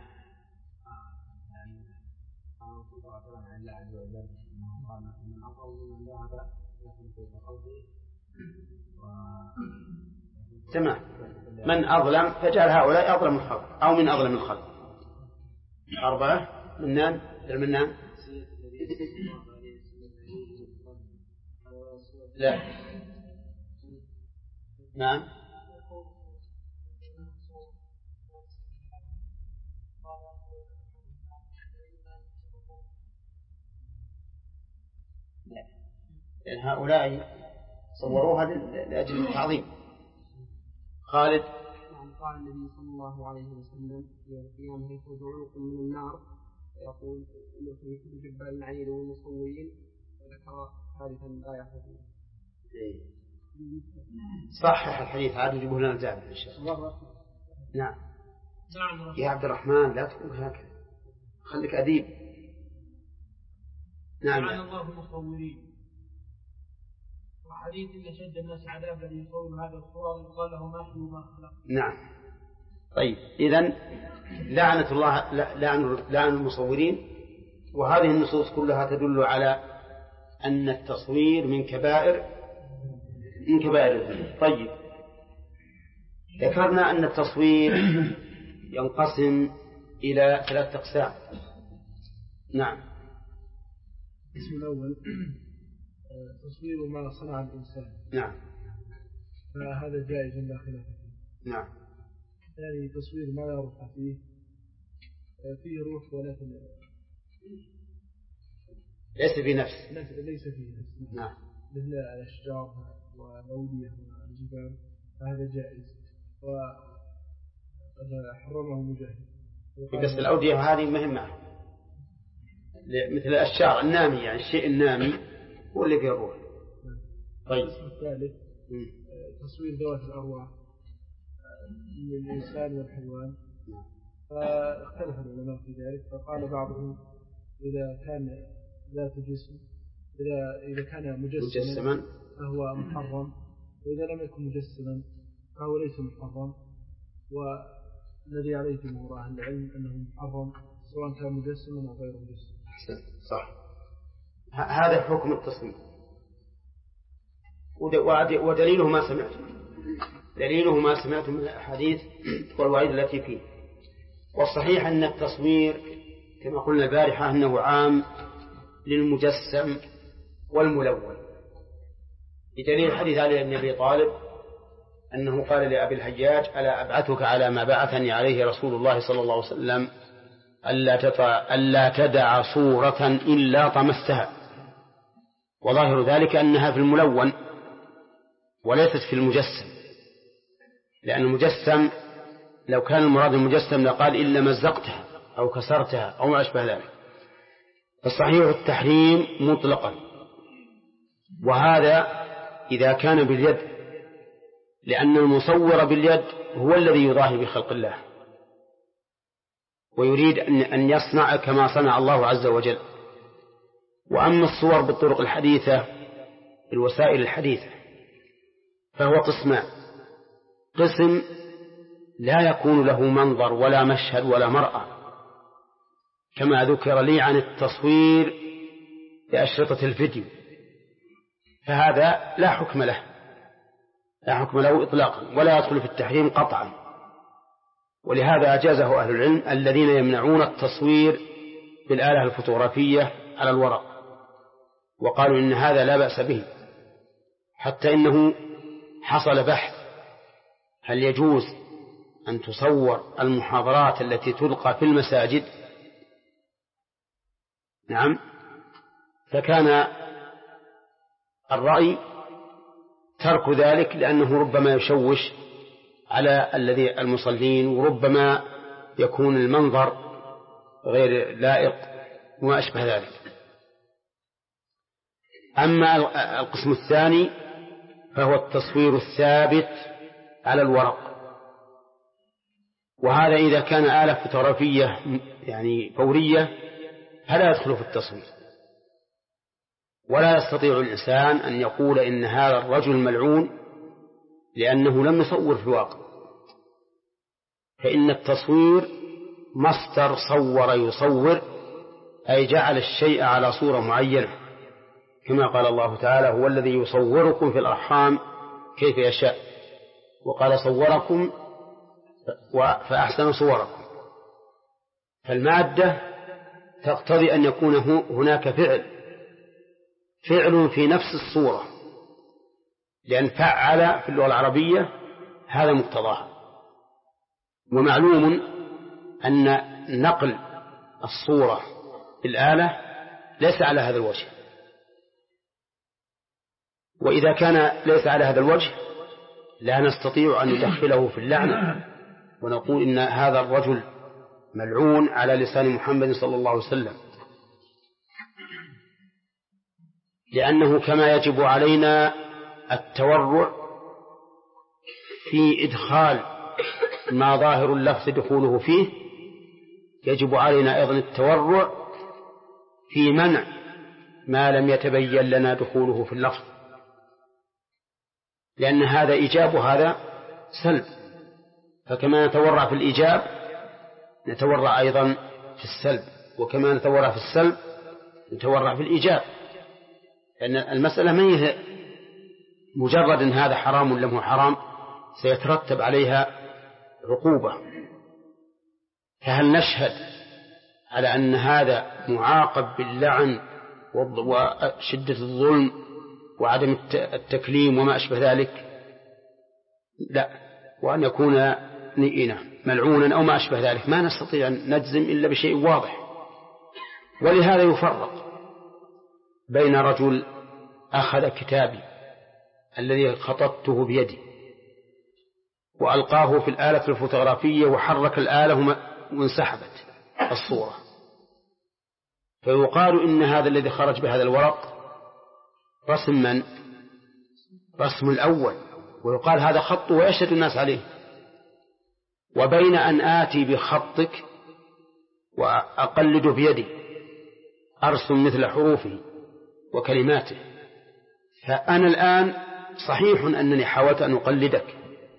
تمام. من أظلم فجعل هؤلاء أظلم الخلق أو من أظلم الخلق. 4 منان المنان لا. نعم. لأن هؤلاء صوروها لأجل التعظيم. خالد. قال النبي صلى الله عليه وسلم يوم القيامة يخرج عنق من النار يقول إنه في كل جبال عنيد والمصورين، وذكر ثالثا الآية. صحح الحديث عاد يجيبه لنا الجامع إن شاء الله. نعم. يا عبد الرحمن لا تقول هكذا، خليك أديب. نعم. لعن الله المصورين. وحديث إن شد الناس عذابا يصور هذا الصور يقال له ما شو ما خلق. نعم. طيب إذن لعنة الله لعن المصورين. وهذه النصوص كلها تدل على أن التصوير من كبائر الذنوب. طيب ذكرنا أن التصوير ينقسم إلى 3 أقسام. نعم. القسم الأول تصوير ما صنع الإنسان. نعم. فهذا جائز لا خلاف فيه. نعم. يعني تصوير ما لا روح فيه روح ولكن ليس في نفس. ليس فيه نفس. نعم. مثل الأشجار والأودية والجبال فهذا جائز وقد حرمه مجاهد. بس الأودية هذه مهمة مثل الأشجار النامي، يعني الشيء النامي هو اللي فيه الروح. طيب القسم الثالث تصوير ذوات الأرواح من الإنسان والحيوان. فاختلف العلماء في ذلك، فقال بعضهم إذا كان ذات جسم إذا كان مجسما فهو محرم، وإذا لم يكن مجسما فهو ليس محرم. والذي عليه جمهور أهل العلم أنه محرم سواء كان مجسما أو غير مجسم. صح. هذا حكم التصوير. ودليله ما سمعتم من الأحاديث والوعيد التي فيه. والصحيح أن التصوير كما قلنا البارحة أنه عام للمجسم والملون، بدليل حديث علي بن أبي طالب أنه قال لأبي الحجاج ألا أبعثك على ما بعثني عليه رسول الله صلى الله عليه وسلم ألا تدع صورة إلا طمستها. وظاهر ذلك أنها في الملون وليست في المجسم، لأن المجسم لو كان المراد المجسم لقال إلا مزقتها أو كسرتها أو ما أشبه ذلك. فالصحيح التحريم مطلقا، وهذا إذا كان باليد، لأن المصور باليد هو الذي يضاهي بخلق الله ويريد أن يصنع كما صنع الله عز وجل. وأما الصور بالطرق الحديثة بالوسائل الحديثة فهو قسمان: قسم لا يكون له منظر ولا مشهد ولا مرأة، كما ذكر لي عن التصوير بأشرطة الفيديو، فهذا لا حكم له إطلاقا ولا يدخل في التحريم قطعا. ولهذا أجازه أهل العلم الذين يمنعون التصوير بالآلة الفوتوغرافية على الورق، وقالوا إن هذا لا بأس به، حتى إنه حصل بحث هل يجوز أن تصور المحاضرات التي تلقى في المساجد. نعم. فكان الرأي ترك ذلك، لأنه ربما يشوش على المصلين، وربما يكون المنظر غير لائق وما أشبه ذلك. أما القسم الثاني فهو التصوير الثابت على الورق، وهذا إذا كان آلة فوتوغرافية يعني فورية فلا يدخل في التصوير. ولا يستطيع الإنسان أن يقول إن هذا الرجل ملعون لأنه لم يصور في الواقع، فإن التصوير مصدر صور يصور، أي جعل الشيء على صورة معينة، كما قال الله تعالى: هو الذي يصوركم في الأرحام كيف يشاء، وقال صوركم فأحسن صوركم. فالمادة تقتضي أن يكون هناك فعل في نفس الصورة، لأن فعل في اللغة العربية هذا مقتضاها. ومعلوم أن نقل الصورة بالآلة ليس على هذا الوجه، وإذا كان ليس على هذا الوجه لا نستطيع أن ندخله في اللعنة ونقول إن هذا الرجل ملعون على لسان محمد صلى الله عليه وسلم، لأنه كما يجب علينا التورع في إدخال ما ظاهر اللفظ دخوله فيه، يجب علينا أيضا التورع في منع ما لم يتبين لنا دخوله في اللفظ. لأن هذا إيجاب وهذا سلب، فكما نتورع في الإيجاب نتورع أيضا في السلب، وكما نتورع في السلب نتورع في الإيجاب، لأن المسألة ما هي مجرد أن هذا حرام ولا هو حرام، سيترتب عليها عقوبة. فهل نشهد على أن هذا معاقب باللعن وشدة الظلم وعدم التكليم وما أشبه ذلك؟ لا، وأن يكون ملعونا أو ما أشبه ذلك، ما نستطيع أن نجزم إلا بشيء واضح. ولهذا يفرق بين رجل أخذ كتابي الذي خططته بيدي وألقاه في الآلة الفوتوغرافية وحرك الآلة وانسحبت الصورة، فيقال إن هذا الذي خرج بهذا الورق رسم من؟ رسم الأول، ويقال هذا خط ويشهد الناس عليه. وبين أن آتي بخطك وأقلده بيدي أرسم مثل حروفه وكلماته، فأنا الآن صحيح أنني حاولت أن أقلدك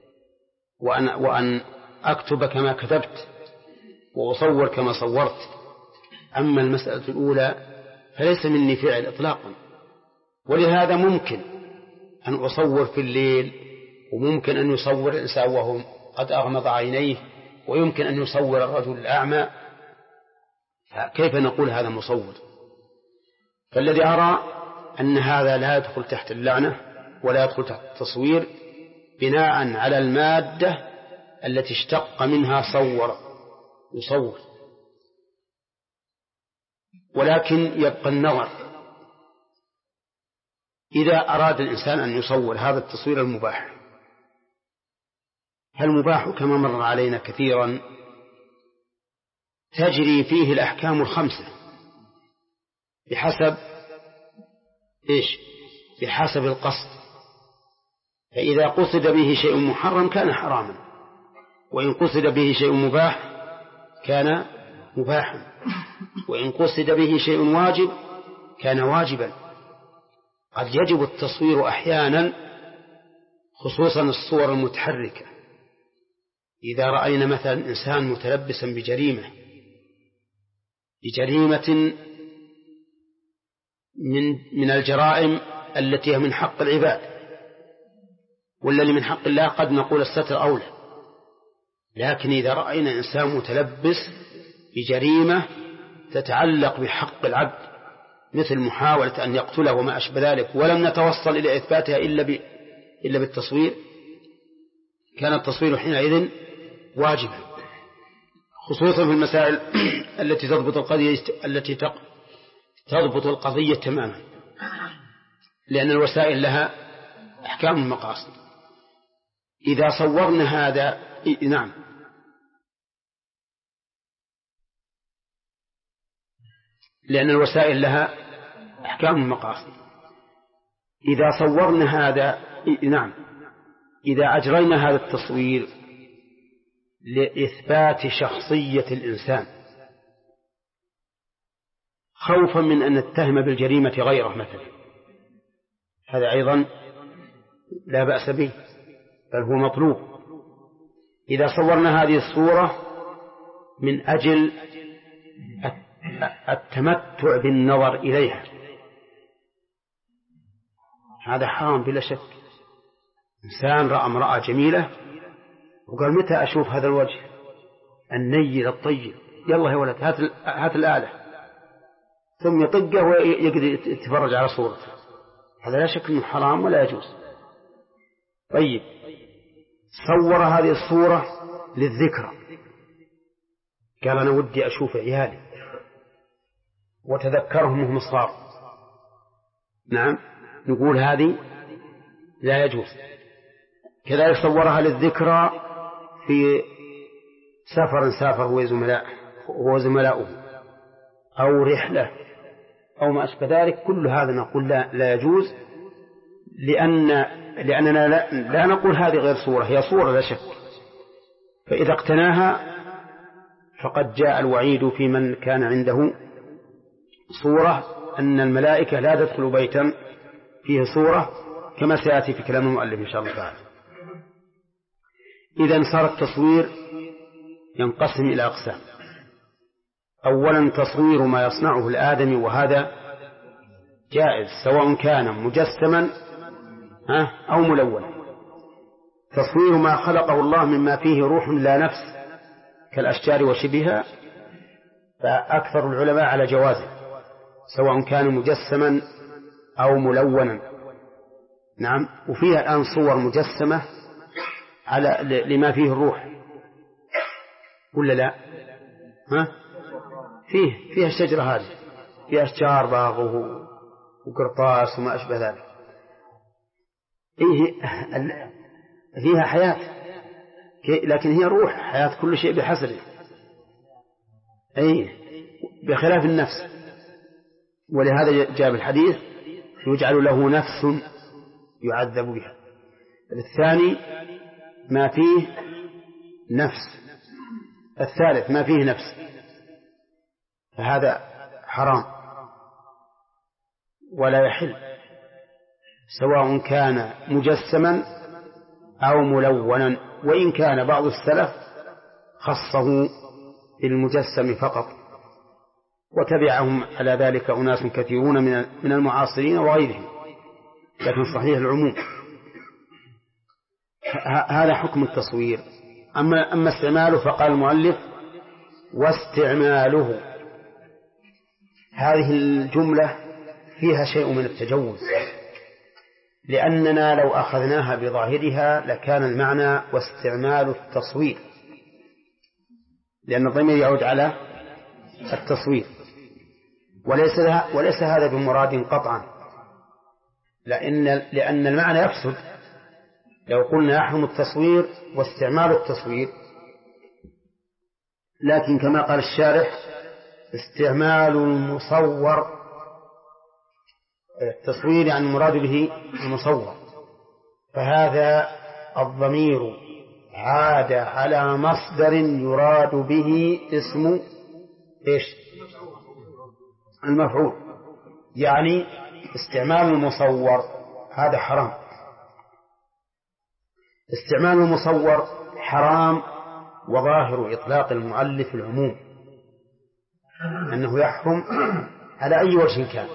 وأن أكتب كما كتبت وأصور كما صورت، أما المسألة الأولى فليس مني فعل إطلاقا. ولهذا ممكن أن أصور في الليل، وممكن أن يصور الإنسان وهو قد أغمض عينيه، ويمكن أن يصور الرجل الأعمى، كيف نقول هذا مصور؟ فالذي أرى أن هذا لا يدخل تحت اللعنة ولا يدخل تحت التصوير بناء على المادة التي اشتق منها يصور. ولكن يبقى النظر، إذا أراد الإنسان أن يصور هذا التصوير المباح، فالمباح كما مر علينا كثيرا تجري فيه الأحكام الخمسة بحسب القصد. فإذا قصد به شيء محرم كان حراما، وإن قصد به شيء مباح كان مباحا، وإن قصد به شيء واجب كان واجبا. قد يجب التصوير أحيانا، خصوصا الصور المتحركة. إذا رأينا مثلا إنسان متلبسا بجريمة من الجرائم التي هي من حق العباد، والذي من حق الله قد نقول الستر أولى، لكن إذا رأينا إنسان متلبس بجريمة تتعلق بحق العبد مثل محاولة أن يقتله وما أشبه ذلك، ولم نتوصل إلى إثباتها إلا بالتصوير، كان التصوير حينئذ واجبا، خصوصا في المسائل التي تضبط القضية تماما، لأن الوسائل لها أحكام المقاصد. إذا صورنا هذا نعم لأن الوسائل لها أحكام المقاصد. إذا صورنا هذا نعم إذا أجرينا هذا التصوير لإثبات شخصية الإنسان خوفا من أن نتهم بالجريمة غيره مثلا، هذا أيضا لا بأس به، بل هو مطلوب. إذا صورنا هذه الصورة من أجل التمتع بالنظر إليها هذا حرام بلا شك. إنسان رأى امرأة جميلة وقال متى أشوف هذا الوجه النيل الطيب، يلا يا ولد هات الآلة، ثم يطقه ويقدر يتفرج على صورته، هذا لا شك أنه حرام ولا يجوز. طيب صور هذه الصورة للذكرى، قال أنا ودي أشوف عيالي وتذكرهم وهم صغار، نعم نقول هذه لا يجوز. كذلك صورها للذكرى في سفر سافر هو وزملاؤه أو رحلة أو ما أشبه ذلك، كل هذا نقول لا يجوز، لأننا لا نقول هذه غير صورة، هي صورة لا شك. فإذا اقتناها فقد جاء الوعيد في من كان عنده صورة أن الملائكة لا تدخل بيتا فيه صورة كما سيأتي في كلام المؤلف إن شاء الله تعالى. إذن صار التصوير ينقسم إلى أقسام. أولا تصوير ما يصنعه الآدمي، وهذا جائز سواء كان مجسما أو ملونا. تصوير ما خلقه الله مما فيه روح لا نفس كالأشجار وشبهها، فأكثر العلماء على جوازه سواء كان مجسما أو ملونا. نعم. وفيها الآن صور مجسمة على لما فيه الروح ولا لا؟ فيها الشجرة هذه، فيها أشجار باغ وقرطاس وما أشبه ذلك، فيها حياة، لكن هي روح، حياة كل شيء بحسبه، بخلاف النفس. ولهذا جاء الحديث يجعل له نفس يعذب بها. الثاني ما فيه نفس. الثالث ما فيه نفس، فهذا حرام ولا يحل سواء كان مجسما أو ملونا، وإن كان بعض السلف خصه بالمجسم فقط، وتبعهم على ذلك أناس كثيرون من المعاصرين وغيرهم، لكن صحيح العموم. هذا حكم التصوير. أما استعماله فقال المؤلف واستعماله. هذه الجملة فيها شيء من التجوز، لأننا لو أخذناها بظاهرها لكان المعنى واستعمال التصوير، لأن الضمير يعود على التصوير، وليس هذا بمراد قطعا، لأن المعنى يفسد لو قلنا يحرم التصوير واستعمال التصوير. لكن كما قال الشارح استعمال المصور، التصوير يعني المراد به المصور، فهذا الضمير عاد على مصدر يراد به اسم المفعول، يعني استعمال المصور هذا حرام. استعمال المصور حرام، وظاهر إطلاق المؤلف العموم أنه يحرم على أي وجه كان،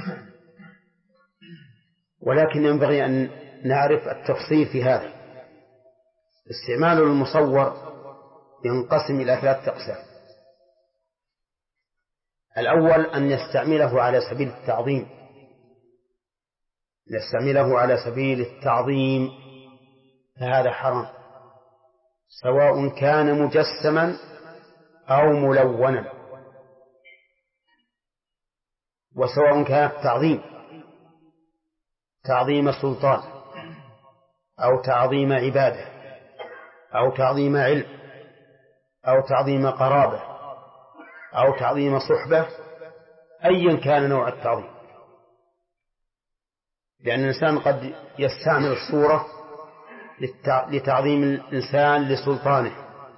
ولكن ينبغي أن نعرف التفصيل في هذا. استعمال المصور ينقسم إلى 3 أقسام. الأول أن يستعمله على سبيل التعظيم، يستعمله على سبيل التعظيم، فهذا حرام سواء كان مجسما أو ملونا، وسواء كان تعظيم سلطان أو تعظيم عبادة أو تعظيم علم أو تعظيم قرابة أو تعظيم صحبة، أيا كان نوع التعظيم. لأن الإنسان قد يستعمل الصورة لتعظيم الإنسان لسلطانه،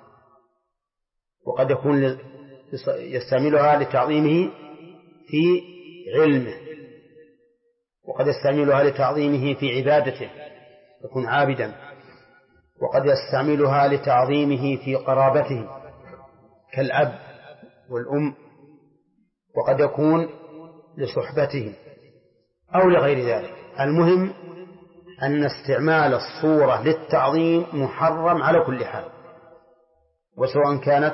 وقد يكون يستعملها لتعظيمه في علمه، وقد يستعملها لتعظيمه في عبادته يكون عابدا، وقد يستعملها لتعظيمه في قرابته كالأب والأم، وقد يكون لصحبته أو لغير ذلك. المهم أن استعمال الصورة للتعظيم محرم على كل حال، وسواء كانت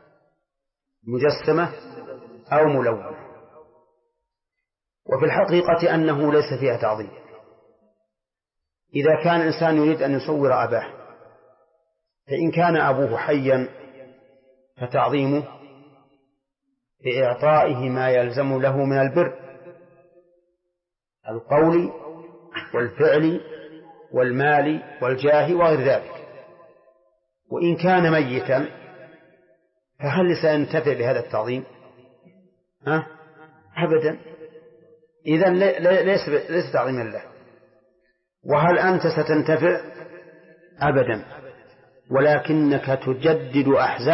مجسمة أو ملونة. وفي الحقيقة أنه ليس فيها تعظيم. إذا كان الإنسان يريد أن يصور أباه، فإن كان أبوه حيا فتعظيمه بإعطائه ما يلزم له من البر، القول والفعل والمال والجاه وغير ذلك. وإن كان ميتا فهل سينتفع بهذا التعظيم؟ أبدا. إذن ليس تعظيما له. وهل أنت ستنتفع؟ أبدا، ولكنك تجدد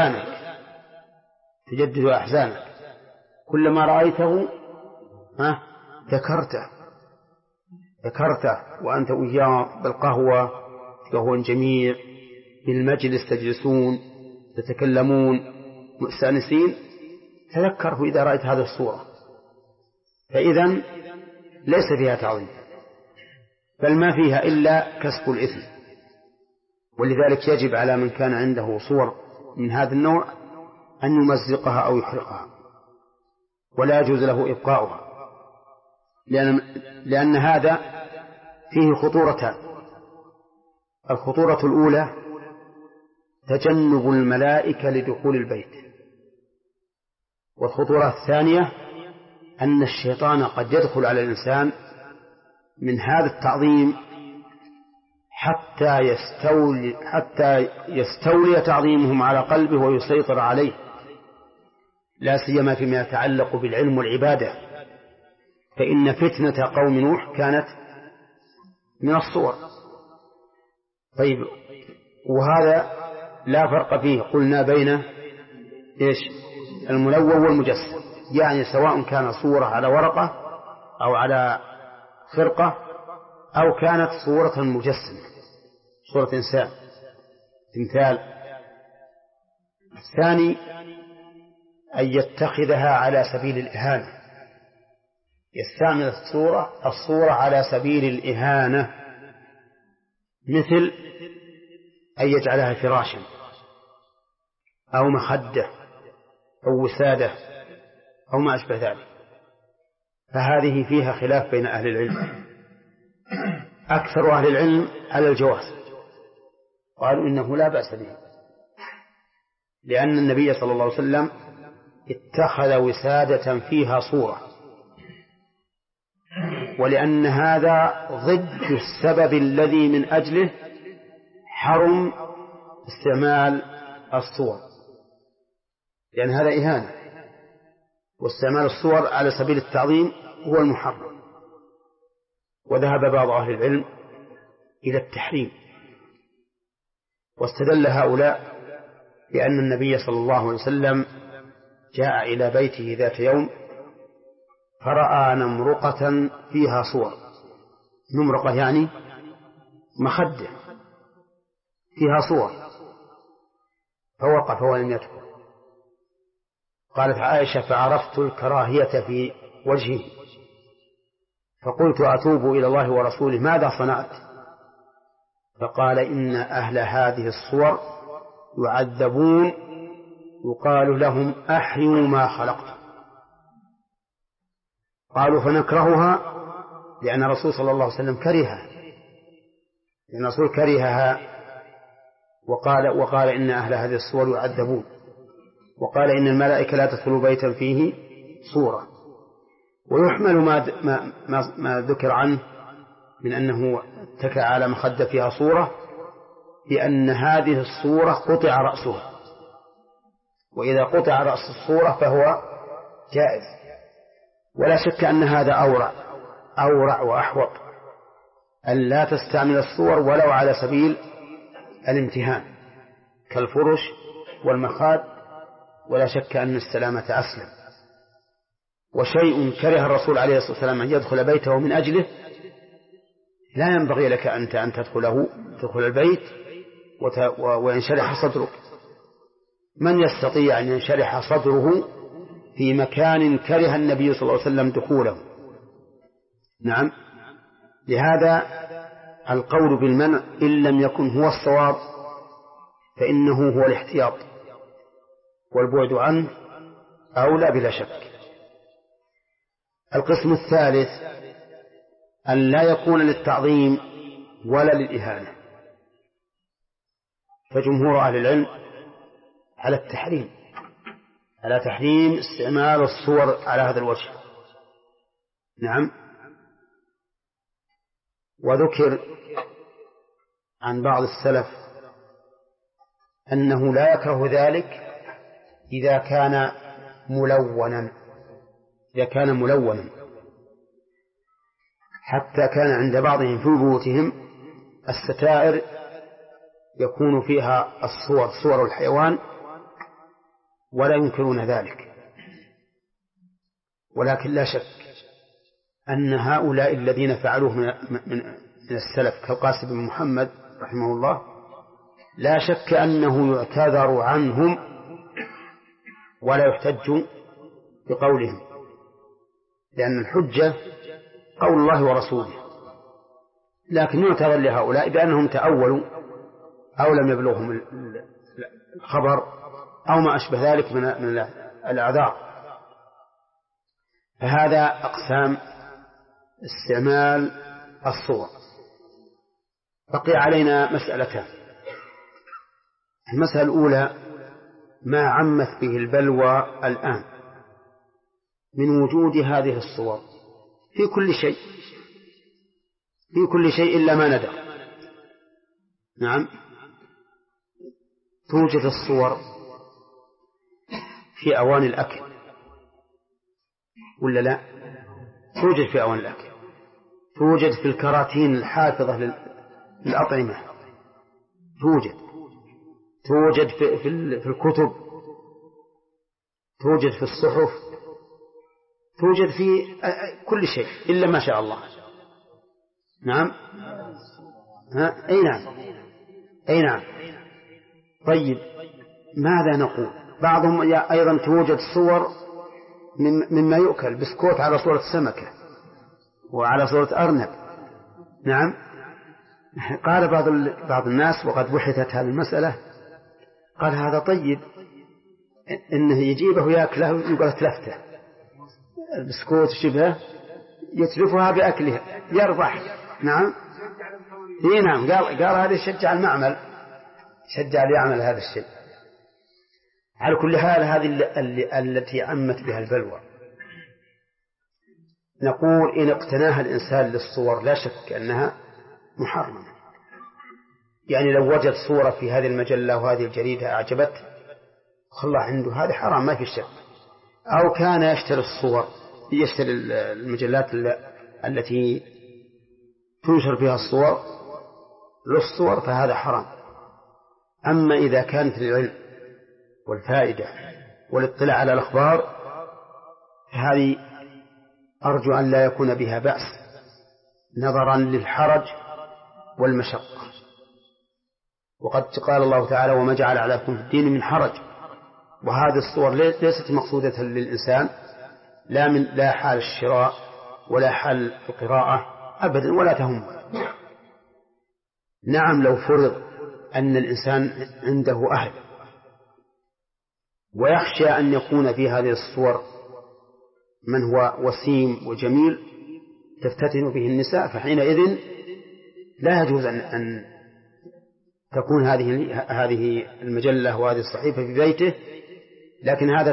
أحزانك كلما رأيته ذكرته، ذكرته وأنت وياه بالقهوة قهوة جميع بالمجلس تجلسون تتكلمون مستأنسين، تذكره إذا رأيت هذه الصورة، فإذا ليس فيها تعظيم بل ما فيها إلا كسب الإثم. ولذلك يجب على من كان عنده صور من هذا النوع أن يمزقها أو يحرقها، ولا يجوز له إبقاؤها، لأن هذا فيه خطورتان. الخطورة الأولى تجنب الملائكة لدخول البيت، والخطورة الثانية أن الشيطان قد يدخل على الإنسان من هذا التعظيم حتى يستولي تعظيمهم على قلبه ويسيطر عليه، لا سيما فيما يتعلق بالعلم والعبادة، فإن فتنة قوم نوح كانت من الصور. طيب، وهذا لا فرق فيه قلنا بين الملون والمجسم، يعني سواء كان صورة على ورقة أو على خرقة أو كانت صورة مجسمة، صورة إنسان تمثال. الثاني أن يتخذها على سبيل الإهانة، يستعمل الصورة على سبيل الإهانة، مثل أن يجعلها فراشا أو مخدة أو وسادة أو ما أشبه ذلك، فهذه فيها خلاف بين أهل العلم. أكثر أهل العلم على الجواز، قالوا إنه لا بأس به، لأن النبي صلى الله عليه وسلم اتخذ وسادة فيها صورة، ولأن هذا ضد السبب الذي من أجله حرم استعمال الصور، لأن هذا إهانة، واستعمال الصور على سبيل التعظيم هو المحرم. وذهب بعض أهل العلم إلى التحريم، واستدل هؤلاء بأن النبي صلى الله عليه وسلم جاء إلى بيته ذات يوم فرأى نمرقة فيها صور، نمرقة يعني مخدة فيها صور، فوقف ولم يدخل. قالت عائشة: فعرفت الكراهية في وجهه، فقلت: أتوب إلى الله ورسوله، ماذا صنعت؟ فقال: إن أهل هذه الصور يعذبون، يقال لهم: أحيوا ما خلقت. قالوا: فنكرهها، لأن الرسول صلى الله عليه وسلم كرهها، لأن الرسول كرهها وقال إن أهل هذه الصور يعذبون، وقال إن الملائكة لا تدخل بيتا فيه صورة. ويحمل ما ذكر عنه من أنه اتكى على مخدة فيها صورة، لأن هذه الصورة قطع رأسها، وإذا قطع رأس الصورة فهو جائز. ولا شك أن هذا أورع وأحوط، أن لا تستعمل الصور ولو على سبيل الامتهان كالفرش والمخاد، ولا شك أن السلامة أسلم. وشيء كره الرسول عليه الصلاة والسلام أن يدخل بيته من أجله لا ينبغي لك أنت أن تدخل البيت وينشرح صدرك. من يستطيع أن ينشرح صدره في مكان كره النبي صلى الله عليه وسلم دخوله؟ نعم. لهذا القول بالمنع إن لم يكن هو الصواب فإنه هو الاحتياط، والبعد عنه أولى بلا شك. القسم الثالث أن لا يكون للتعظيم ولا للإهانة، فجمهور أهل العلم على تحريم استعمال الصور على هذا الوجه. نعم. وذكر عن بعض السلف أنه لا يكره ذلك إذا كان ملونا، حتى كان عند بعضهم في بيوتهم الستائر يكون فيها صور الحيوان ولا ينكرون ذلك. ولكن لا شك أن هؤلاء الذين فعلوه من السلف كالقاسم بن محمد رحمه الله لا شك أنه يعتذر عنهم ولا يحتج بقولهم، لأن الحجة قول الله ورسوله، لكن يعتذر لهؤلاء بأنهم تأولوا أو لم يبلغهم الخبر أو ما أشبه ذلك من الأعذار. فهذا أقسام استعمال الصور. بقي علينا مسألتان. المسألة الأولى ما عمت به البلوى الآن من وجود هذه الصور في كل شيء إلا ما ندر. نعم، توجد الصور في أواني الأكل ولا لا؟ توجد في أواني الأكل، توجد في الكراتين الحافظة للأطعمة، توجد في الكتب، توجد في الصحف، توجد في كل شيء إلا ما شاء الله. نعم. أي نعم. طيب ماذا نقول؟ بعضهم أيضا توجد صور مما يؤكل، بسكوت على صورة سمكة وعلى صورة أرنب. نعم. قال بعض الناس وقد بحثت هذه المسألة، قال هذا طيب إنه يجيبه يأكله يقول تلفته البسكوت شبهه يتلفها بأكلها يربح. نعم. نعم. قال هذا يشجع المعمل، شجع ليعمل هذا الشيء. على كل حال هذه التي عمت بها البلوى، نقول إن اقتناها الإنسان للصور لا شك أنها محرمة. يعني لو وجد صورة في هذه المجلة وهذه الجريدة أعجبته خلى عنده، هذا حرام ما في شك. أو كان يشتري المجلات التي تنشر فيها الصور فهذا حرام. أما إذا كانت للعلم والفائدة والاطلاع على الأخبار فهذه أرجو أن لا يكون بها بأس نظرا للحرج والمشقة. وقد قال الله تعالى وما جعل عليكم في الدين من حرج. وهذه الصور ليست مقصودة للإنسان لا حال الشراء ولا حال القراءة أبدا ولا تهم. نعم لو فرض أن الإنسان عنده أهل ويخشى أن يكون في هذه الصور من هو وسيم وجميل تفتتن به النساء، فحينئذ لا يجوز أن تكون هذه المجلة وهذه الصحيفة في بيته. لكن هذا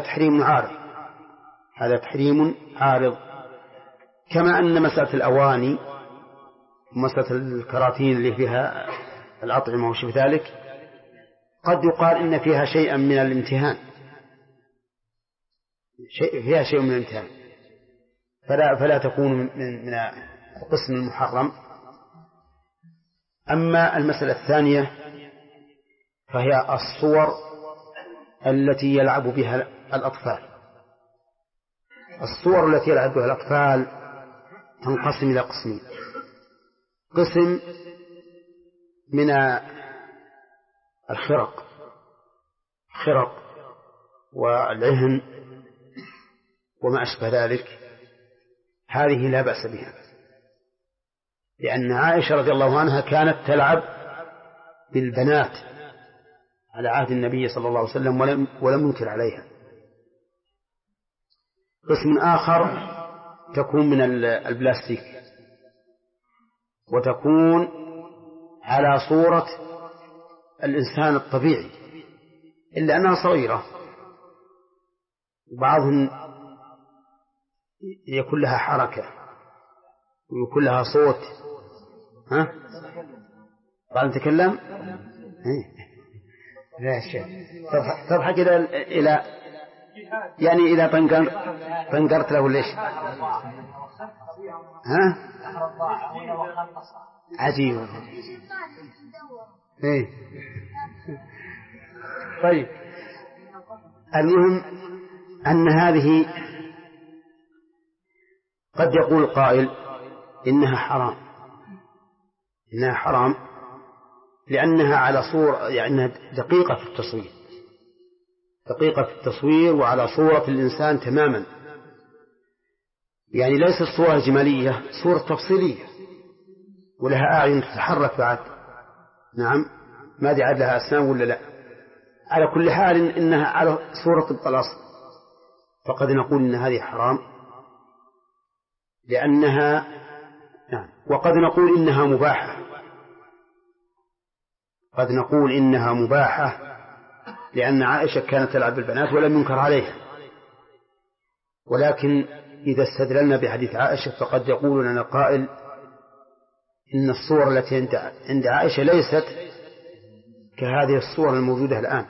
تحريم عارض، كما أن مسألة الأواني ومسألة الكراتين اللي فيها الأطعمة وشبه ذلك قد يقال إن فيها شيئا من الامتهان، فيها شيء من الامتهان، فلا تكون من القسم المحرم. أما المسألة الثانية فهي الصور التي يلعب بها الأطفال. الصور التي يلعب بها الأطفال تنقسم إلى قسمين: قسم من الخرق والعهن وما أشبه ذلك، هذه لا بأس بها، لأن عائشة رضي الله عنها كانت تلعب بالبنات على عهد النبي صلى الله عليه وسلم ولم ينكر عليها. قسم آخر تكون من البلاستيك وتكون على صورة الإنسان الطبيعي إلا أنها صغيرة، وبعضهم يكون لها حركة ويكون لها صوت. بعد نتكلم لا شيء تضحك إلى طنقرت له ليش؟ عجيب. طيب المهم أن هذه قد يقول قائل إنها حرام، إنها حرام لأنها على صورة، يعني دقيقة في التصوير، دقيقة في التصوير وعلى صورة الإنسان تماما، يعني ليست صورة جمالية، صورة تفصيلية، ولها أعين تتحرك بعد. نعم، ما دي عاد لها أسنان ولا لا؟ على كل حال إنها على صورة الطلاس، فقد نقول إن هذه حرام لأنها، نعم، وقد نقول إنها مباحة، قد نقول إنها مباحة لأن عائشة كانت تلعب بالبنات ولم ينكر عليها. ولكن إذا استدللنا بحديث عائشة فقد يقول لنا قائل إن الصور التي عند عائشة ليست كهذه الصور الموجودة الآن،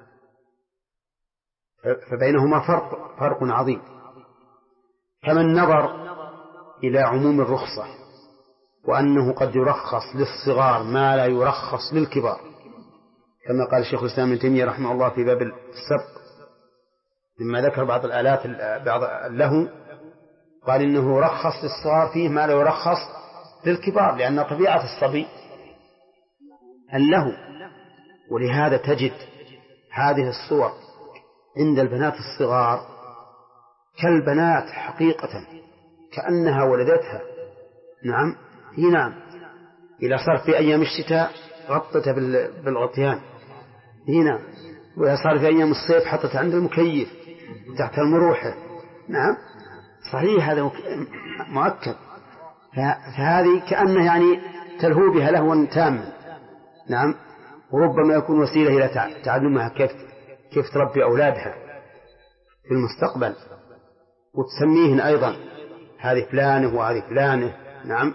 فبينهما فرق عظيم. كما النظر إلى عموم الرخصة وأنه قد يرخص للصغار ما لا يرخص للكبار، كما قال الشيخ الإسلام ابن تيمية رحمه الله في باب السبق لما ذكر بعض الآلات بعض له، قال إنه رخص للصغار فيه ما لا يرخص للكبار لأن طبيعة الصبي اللهو. ولهذا تجد هذه الصور عند البنات الصغار كالبنات حقيقة كأنها ولدتها. نعم، هي نعم، إلى صار في أيام الشتاء غطتها بالغطيان، هي نعم، وإذا صار في أيام الصيف حطتها عند المكيف تحت المروحة. نعم صحيح، هذا مؤكد. فهذه كأنه يعني تلهو بها لهوا تاما. نعم، وربما يكون وسيلة إلى تعلمها كيف تربي أولادها في المستقبل، وتسميهن أيضا هذه فلانة وهذه فلانة. نعم،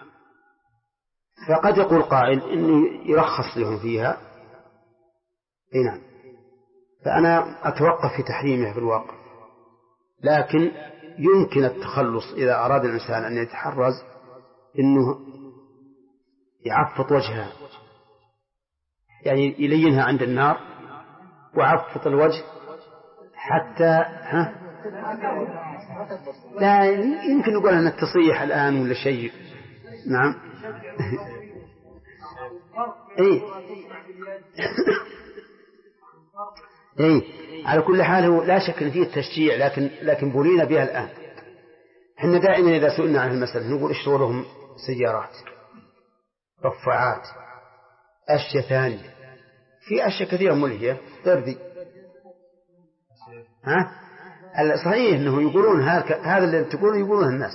فقد يقول قائل إنه يرخص لهم فيها. نعم، فأنا أتوقف في تحريمها في الواقع، لكن يمكن التخلص إذا أراد الإنسان أن يتحرز إنه يعفط وجهها، يعني يلينها عند النار وعفط الوجه حتى لا يمكن نقول أنها تصيح الآن ولا شيء. نعم على كل حال هو لا شك أن فيه التشجيع، لكن بولينا بها الآن. احنا دائما إذا سئلنا عن المسألة نقول اشتروا لهم سيارات، رفعات، أشياء ثانية، في أشياء كثيرة ملهية ترضي. صحيح أنه يقولون هذا اللي تقولون يقولون الناس.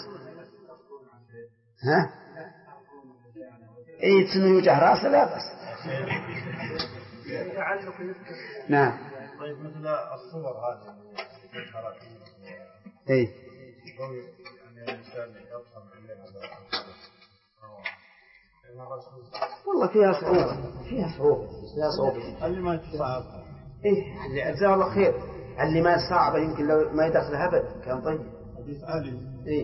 تسمى يوجه رأسه لا بس. نعم. طيب مثل الصور هذه يعني الإنسان يفهم والله فيها صعوبة اللي ما يتصعب اللي أجزاه الله خير، اللي ما صعبة يمكن لو ما يدخل أبد كان طيب. حديث علي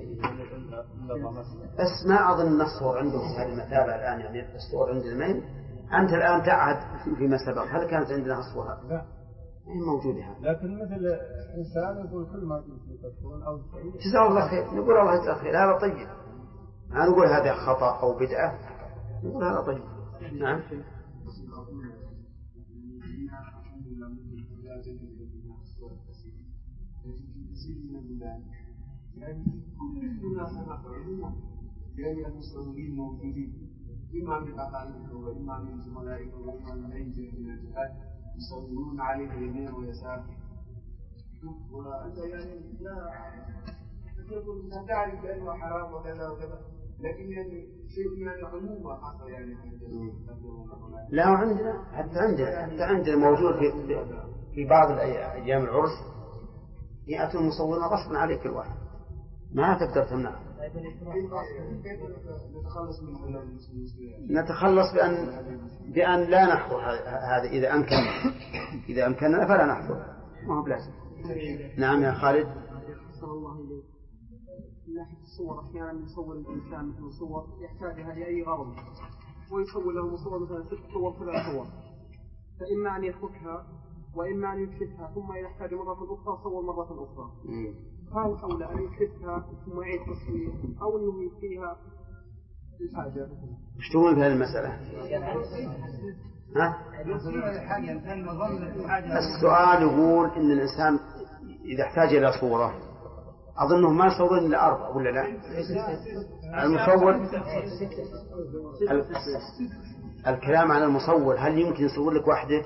بس ما أظن الصور عندهم هذه المثابة الآن، يعني الصور عند المين. أنت الآن تعهد فيما سبق، هل كانت عندنا الصور؟ لا موجودة هذا. لكن مثل إنسان يقول كل ما تكون أو شيء جزاه الله خير، نقول الله يجزاه خير، هذا طيب. ما نقول هذا خطأ أو بدعة، نقول هذا طيب. نعم. يعني المصورين موجودين إما من أقاربه وإما من زملائه وإما من أي جهة من الجهات يصورون عليه يمين ويسار، وأنت يعني لا تقول لا تعرف بأنه حرام وكذا وكذا، لكن يعني شيء يعني عموما خاصة يعني لا حتى عندنا موجود في بعض أيام العرس يأتوا المصورين غصبا عليك الواحد، ما تقدر تمنع. نتخلص بأن لا نحضر هذا إذا أمكننا فلا نحضر، ما هو بلازم. نعم يا خالد. صلى الله عليه من ناحية الصور أحيانا يصور الإنسان مثل صور يحتاجها لأي غرض، ويصور له صور مثلا 6 صور 7 صور، فإما أن يتركها وإما أن يكشفها، ثم إذا احتاج مرة أخرى صور مرة أخرى. هل أولى أن يحدثها ثم يعيد تصوير أو أنه يكفيها الحاجة؟ ايش تقول في هذه المسألة؟ ها؟ السؤال يقول إن الإنسان إذا احتاج إلى صورة أظنه ما يصور إلا 4 ولا لا؟ المصور الكلام عن المصور هل يمكن يصور لك واحدة؟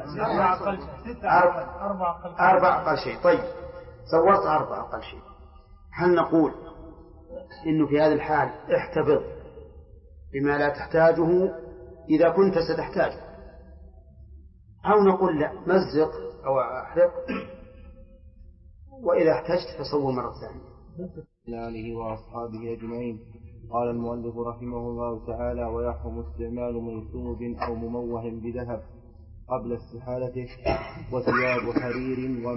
4 أقل شيء. طيب صورت 4 أقل شيء، هل نقول إنه في هذه الحال احتفظ بما لا تحتاجه إذا كنت ستحتاجه، أو نقول لا مزق أو أحرق وإذا احتجت فصور مرة ثانية؟ آله وأصحابه أجمعين. قال المؤلف رحمه الله تعالى: ويحرم استعمال منسوج أو مموه بذهب قبل استحالته وثياب حرير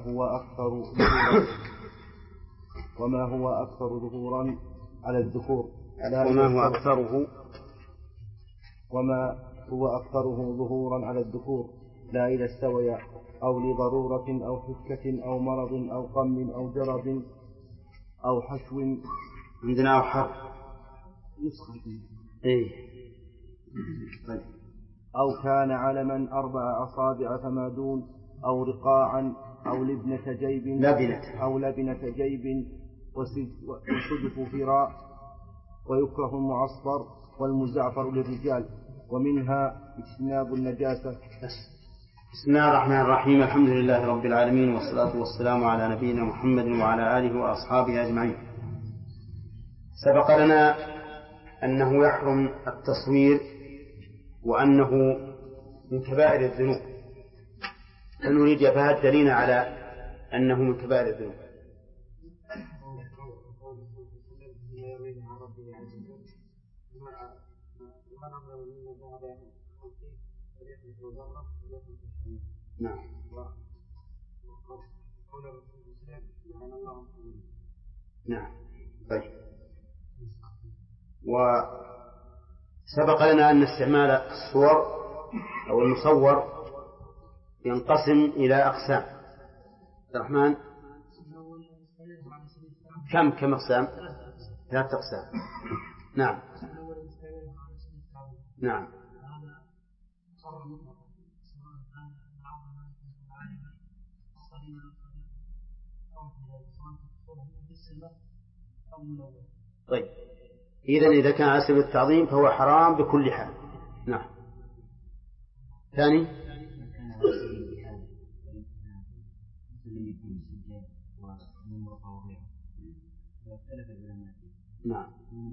وما هو أكثر ظهورا على الذكور لا إذا استويا أو لضرورة أو حكة أو مرض أو قم أو جرب أو حشو عندنا أو حر أو كان علما 4 أصابع فما دون أو رقاعا أو لبنة جيب وصدف فراء. ويكره المعصفر والمزعفر للرجال ومنها اجتناب النجاسة. بسم الله الرحمن الرحيم. الحمد لله رب العالمين والصلاة والسلام على نبينا محمد وعلى آله وأصحابه أجمعين. سبق لنا أنه يحرم التصوير وأنه من كبائر الذنوب، فنريد يفاد دليل على أنه من كبائر الذنوب. نعم. نعم. طيب. وسبق لنا أن استعمال الصور أو المصور ينقسم إلى أقسام. الرحمن كم أقسام؟ 3 أقسام. نعم. نعم. طيب إذا كان على سبيل التعظيم فهو حرام بكل حال. نعم. ثاني نعم.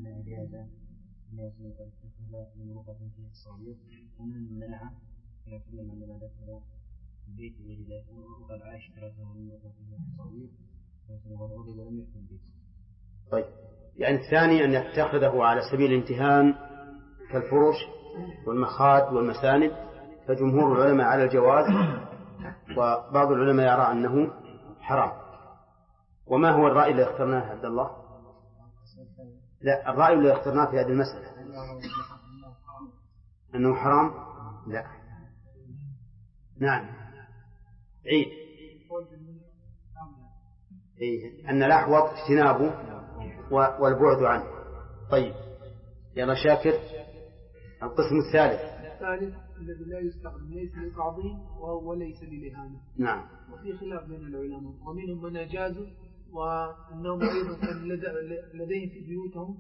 ومن منع يقول عندما دخل البيت وجد وقد عاش 3 من التصوير ولم يكن البيت. طيب يعني الثاني أن يتخذه على سبيل الامتهان كالفرش والمخاد والمساند، فجمهور العلماء على الجواز، وبعض العلماء يرى أنه حرام. وما هو الرأي اللي اخترناه عبد الله؟ لا، الرأي اللي اخترناه في هذه المسألة أنه حرام. لا. نعم. عيد أن الأحوط اجتنابه والبعد عنه. طيب يلا شاكر. القسم الثالث الذي لا يستخدم ليس للتعظيم وليس للإهانة. نعم. وفي خلاف بين العلماء، ومنهم من أجازوا وأنهم أيضا كان لديهم في بيوتهم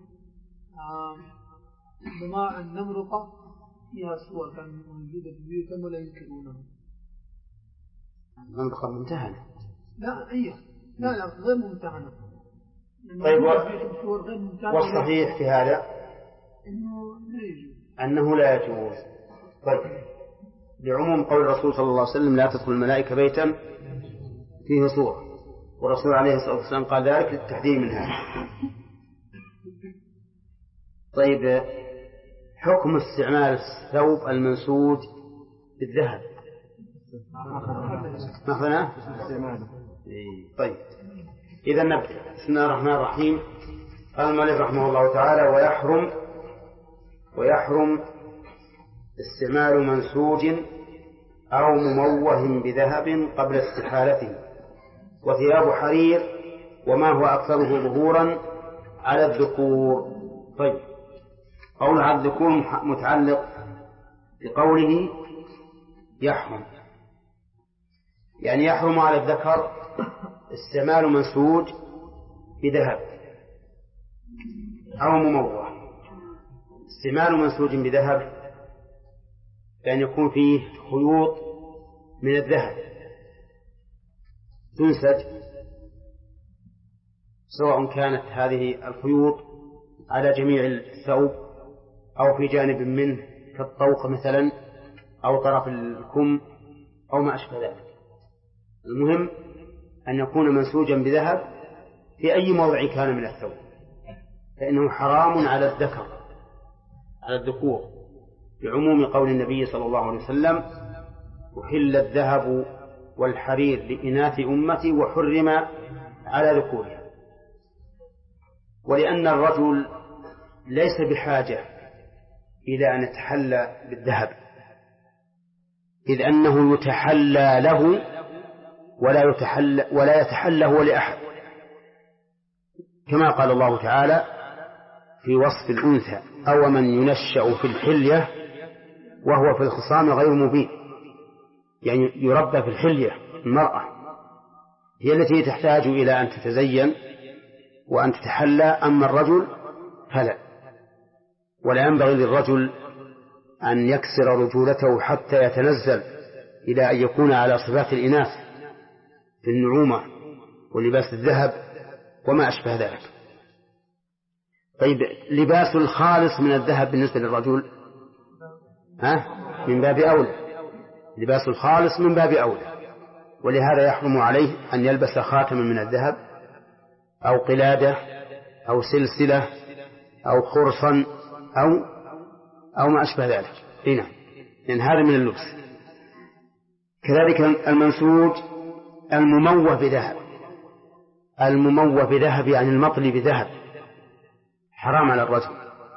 النمرقة فيها صور كان موجودة في بيوتهم ولا ينكرونها. النمرقة ممتهنة؟ لا غير ممتهنة. طيب والصحيح في هذا أنه لا يجوز. طيب لعموم قول الرسول صلى الله عليه وسلم: لا تدخل الملائكة بيتا فيه صورة، والرسول عليه الصلاة والسلام قال ذلك للتحذير من هذا. طيب حكم استعمال الثوب المنسوج بالذهب مثلا؟ طيب إذا نبدأ. بسم الله الرحمن الرحيم. قال المؤلف رحمه الله تعالى: ويحرم استعمال منسوج أو مموه بذهب قبل استحالته، وثياب حرير وما هو أكثره ظهورا على الذكور. طيب، قول على الذكور متعلق بقوله يحرم، يعني يحرم على الذكر استعمال منسوج بذهب أو مموه. استعمال منسوج بذهب بأن يكون فيه خيوط من الذهب تنسج، سواء كانت هذه الخيوط على جميع الثوب أو في جانب منه كالطوق مثلا أو طرف الكم أو ما أشبه ذلك. المهم أن يكون منسوجا بذهب في أي موضع كان من الثوب، فإنه حرام على الذكر على الذكور، بعموم قول النبي صلى الله عليه وسلم: أحل الذهب والحرير لإناث أمتي وحرم على ذكورها. ولأن الرجل ليس بحاجة إلى أن يتحلى بالذهب، إذ أنه يتحلى له ولا يتحلى هو لأحد، كما قال الله تعالى في وصف الأنثى: أو من ينشأ في الحلية وهو في الخصام غير مبين. يعني يربى في الحلية، المرأة هي التي تحتاج إلى أن تتزين وأن تتحلى، أما الرجل فلا. ولا ينبغي للرجل أن يكسر رجولته حتى يتنزل إلى أن يكون على صفات الإناث في النعومة ولباس الذهب وما أشبه ذلك. طيب، لباس الخالص من الذهب بالنسبة للرجل من باب أولى، لباس الخالص من باب أولى، ولهذا يحرم عليه أن يلبس خاتما من الذهب أو قلادة أو سلسلة أو خرصا أو ما أشبه ذلك. هنا لأن هذا من اللبس. كذلك المنسوج المموه بذهب، المموه بذهب يعني المطلي بذهب، حرام على الرجل،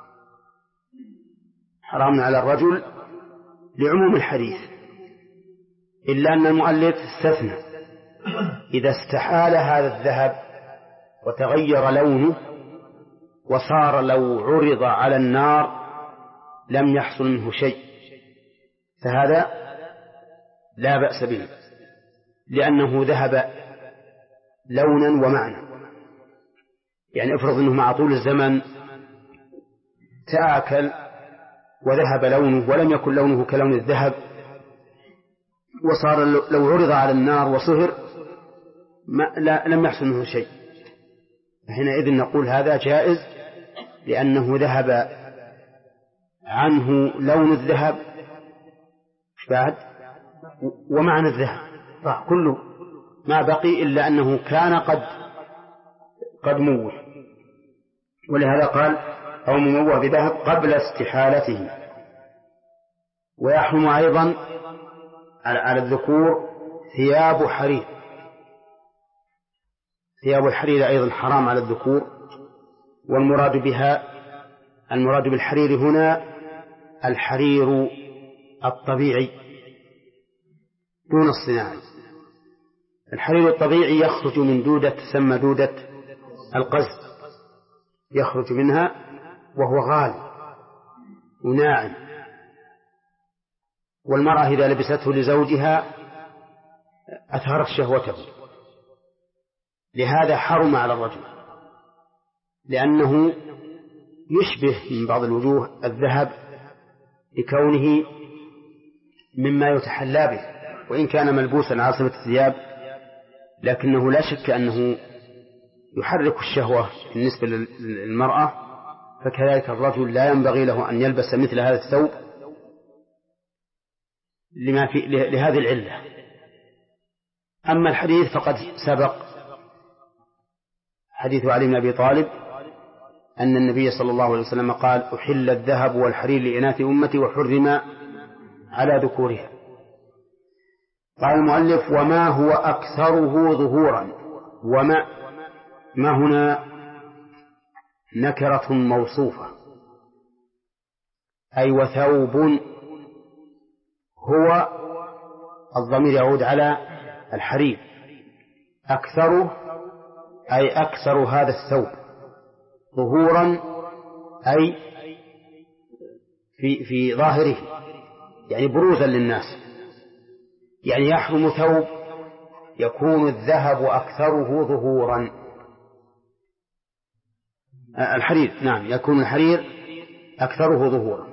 حرام على الرجل لعموم الحديث، إلا أن المؤلف استثنى: إذا استحال هذا الذهب وتغير لونه وصار لو عرض على النار لم يحصل منه شيء، فهذا لا بأس به، لأنه ذهب لونا ومعنى. يعني افرض أنه مع طول الزمن تآكل وذهب لونه ولم يكن لونه كلون الذهب، وصار لو عرض على النار وصهر لم يحصل منه شيء، فحينئذ نقول هذا جائز، لأنه ذهب عنه لون الذهب بعد ومعنى الذهب، كله ما بقي إلا أنه كان قد موه. ولهذا قال: أو مموه بذهب قبل استحالته. ويحرم أيضا على الذكور ثياب حرير، ثياب الحرير أيضا حرام على الذكور. المراد بالحرير هنا الحرير الطبيعي دون الصناعي. الحرير الطبيعي يخرج من دودة تسمى دودة القز، يخرج منها وهو غالي وناعم، والمرأة إذا لبسته لزوجها أثارت شهوته، لهذا حرم على الرجل، لأنه يشبه من بعض الوجوه الذهب لكونه مما يتحلى به، وإن كان ملبوسا على صفة الثياب لكنه لا شك أنه يحرك الشهوة بالنسبة للمرأة، فكذلك الرجل لا ينبغي له أن يلبس مثل هذا الثوب لهذه العلة. أما الحديث فقد سبق حديث علي بن أبي طالب أن النبي صلى الله عليه وسلم قال: أحل الذهب والحرير لإناث أمتي وحرم على ذكورها. قال المؤلف: وما هو أكثره ظهورا. وما هنا نكرة موصوفة، أي وثوب، هو الضمير يعود على الحرير، أكثره أي أكثر هذا الثوب ظهورا أي في ظاهره، يعني بروزا للناس. يعني يحرم ثوب يكون الذهب أكثره ظهورا. الحرير، نعم، يكون الحرير أكثره ظهورا.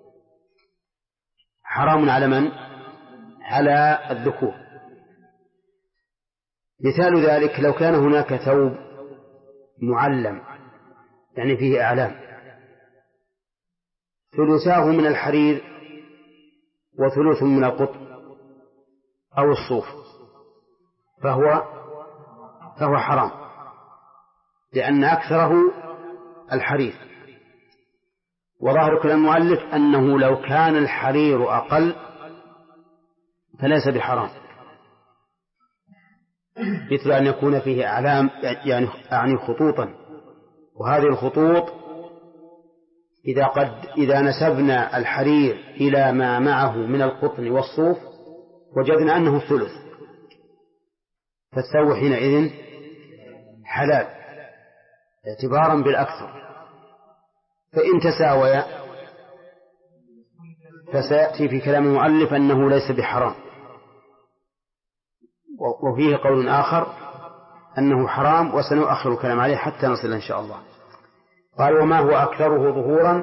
حرام على من؟ على الذكور. مثال ذلك لو كان هناك ثوب معلم، يعني فيه أعلام، ثلثاه من الحرير وثلث من القطن أو الصوف، فهو حرام، لأن أكثره الحرير. وظاهر كلام المؤلف أنه لو كان الحرير أقل فليس بحرام، مثل أن يكون فيه أعلام، يعني خطوطا، وهذه الخطوط إذا نسبنا الحرير إلى ما معه من القطن والصوف وجدنا أنه الثلث، فالثوب حينئذ حلال اعتبارا بالأكثر. فإن تساوي فسيأتي في كلام المؤلف أنه ليس بحرام. وفيه قول آخر أنه حرام، وسنؤخر الكلام عليه حتى نصل إن شاء الله. قال وما هو أكثره ظهورا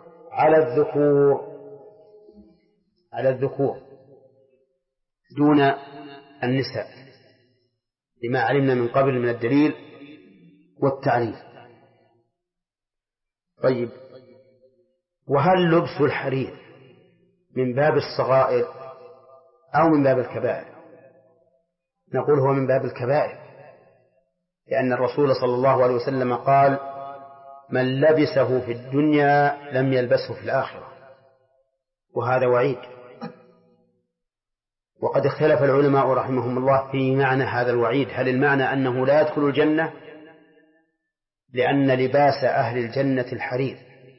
على الذكور دون النساء، لما علمنا من قبل من الدليل والتعليل. طيب، وهل لبس الحرير من باب الصغائر أو من باب الكبائر؟ نقول هو من باب الكبائر، لأن الرسول صلى الله عليه وسلم قال من لبسه في الدنيا لم يلبسه في الآخرة، وهذا وعيد. وقد اختلف العلماء رحمهم الله في معنى هذا الوعيد، هل المعنى أنه لا يدخل الجنة لأن لباس أهل الجنة الحرير،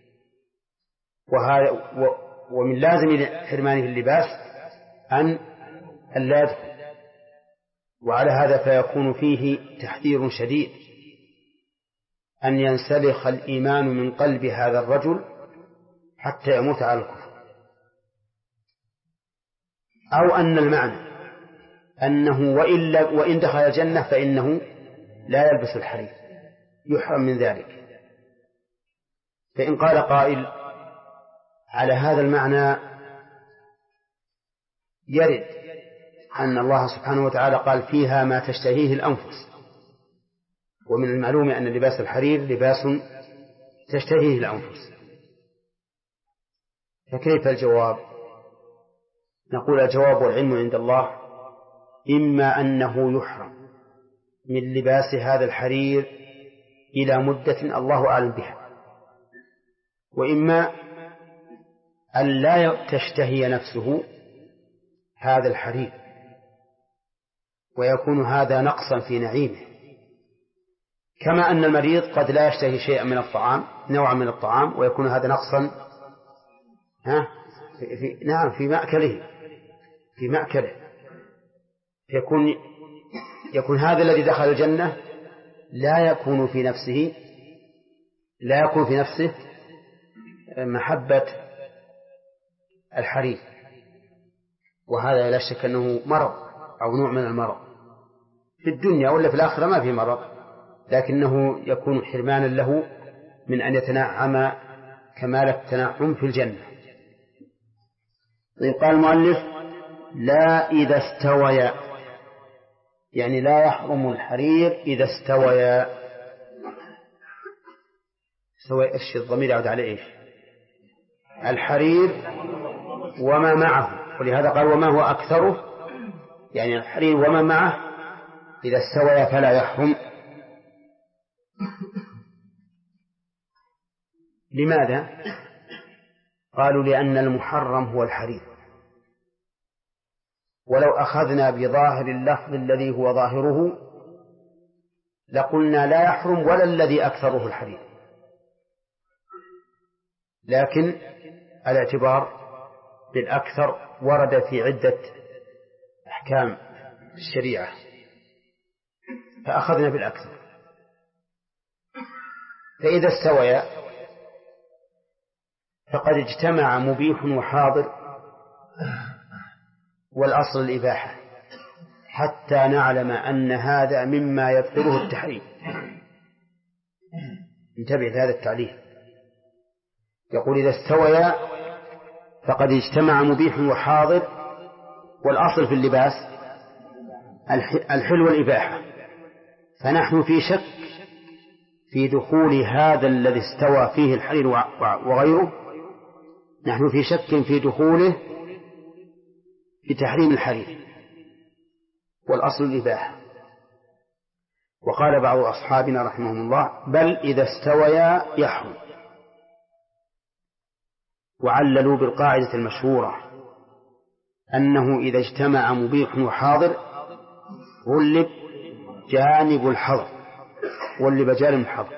ومن لازم حرمانه اللباس أن لا يدخل، وعلى هذا فيكون فيه تحذير شديد أن ينسلخ الإيمان من قلب هذا الرجل حتى يموت على الكفر، أو أن المعنى أنه وإن دخل الجنة فإنه لا يلبس الحرير، يحرم من ذلك. فإن قال قائل على هذا المعنى يرد أن الله سبحانه وتعالى قال فيها ما تشتهيه الأنفس، ومن المعلوم أن لباس الحرير لباس تشتهيه الأنفس، فكيف الجواب؟ نقول الجواب والعلم عند الله، إما أنه يحرم من لباس هذا الحرير إلى مدة الله أعلم بها، وإما أن لا تشتهي نفسه هذا الحرير، ويكون هذا نقصا في نعيمه، كما أن المريض قد لا يشتهي شيئا من الطعام، نوعا من الطعام، ويكون هذا نقصا في مأكله يكون هذا الذي دخل الجنة لا يكون في نفسه محبة الحرير، وهذا لا شك أنه مرض أو نوع من المرض في الدنيا، ولا في الآخرة ما في مرض، لكنه يكون حرمانا له من أن يتنعم كمال التنعم في الجنة. قال المؤلف لا إذا استويا، يعني لا يحرم الحرير إذا استويا. سوى إيش الضمير يعود على إيش؟ الحرير وما معه، ولهذا قال وما هو أكثره، يعني الحرير وما معه إذا استويا فلا يحرم. لماذا؟ قالوا لأن المحرم هو الحرير، ولو أخذنا بظاهر اللفظ الذي هو ظاهره لقلنا لا يحرم ولا الذي أكثره الحرير، لكن الاعتبار بالأكثر ورد في عدة أحكام الشريعة، فأخذنا بالأكثر. فإذا استويا فقد اجتمع مبيح وحاضر، والأصل الإباحة، حتى نعلم أن هذا مما يبطله التحريم. انتبه لهذا التعليل، يقول إذا استويا فقد اجتمع مبيح وحاضر، والأصل في اللباس الحل والإباحة، فنحن في شك في دخول هذا الذي استوى فيه الحرير وغيره، نحن في شك في دخوله في تحريم الحرير، والأصل الإباحة. وقال بعض أصحابنا رحمهم الله بل إذا استويا يحرم، وعللوا بالقاعدة المشهورة أنه إذا اجتمع مبيح وحاضر غلب جانب الحظر، غلب جانب الحظر،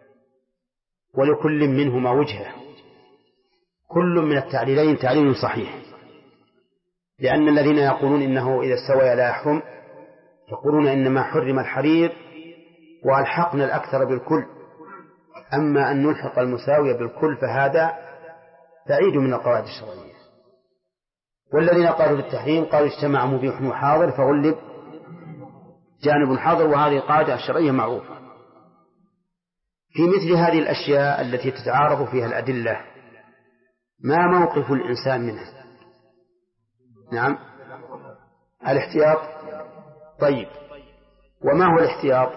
ولكل منهما وجهة، كل من التعليلين تعليل صحيح، لأن الذين يقولون إنه إذا استوى لا يحرم يقولون إنما حرم الحرير وألحقنا الأكثر بالكل، أما أن نلحق المساوية بالكل فهذا بعيد من القواعد الشرعية. والذين قالوا بالتحريم قالوا اجتمع مبيح وحاضر فغلب جانب حاضر، وهذه قاعدة شرعية معروفة. في مثل هذه الأشياء التي تتعارض فيها الأدلة ما موقف الإنسان منها؟ نعم، الاحتياط. طيب، وما هو الاحتياط؟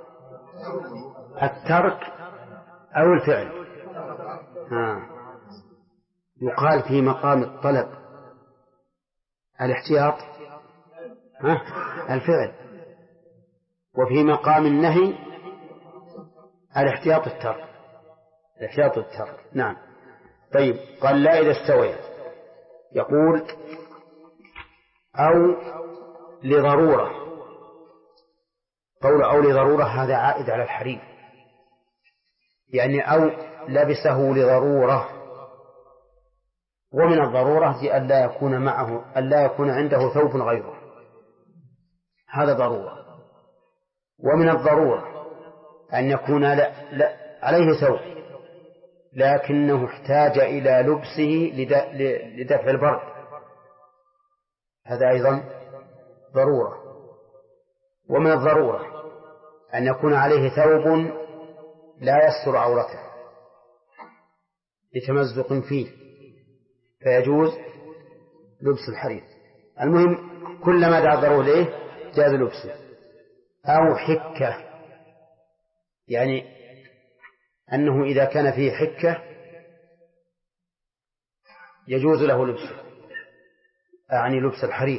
الترك أو الفعل. يقال في مقام الطلب الاحتياط الفعل، وفي مقام النهي الاحتياط الترك، الاحتياط الترك. نعم. طيب، قال لا إذا استوى، يقول أو لضرورة. قول أو لضرورة هذا عائد على الحريم، يعني أو لبسه لضرورة، ومن الضرورة أن لا يكون معه، أن لا يكون عنده ثوب غيره، هذا ضرورة. ومن الضرورة أن يكون عليه ثوب لكنه احتاج إلى لبسه لدفع البرد، هذا أيضا ضرورة. ومن الضرورة أن يكون عليه ثوب لا يستر عورته لتمزق فيه فيجوز لبس الحرير. المهم كلما دعا الضرورة إليه جاز لبسه. أو حكة، يعني أنه إذا كان فيه حكة يجوز له لبسه، يعني لبس الحرير.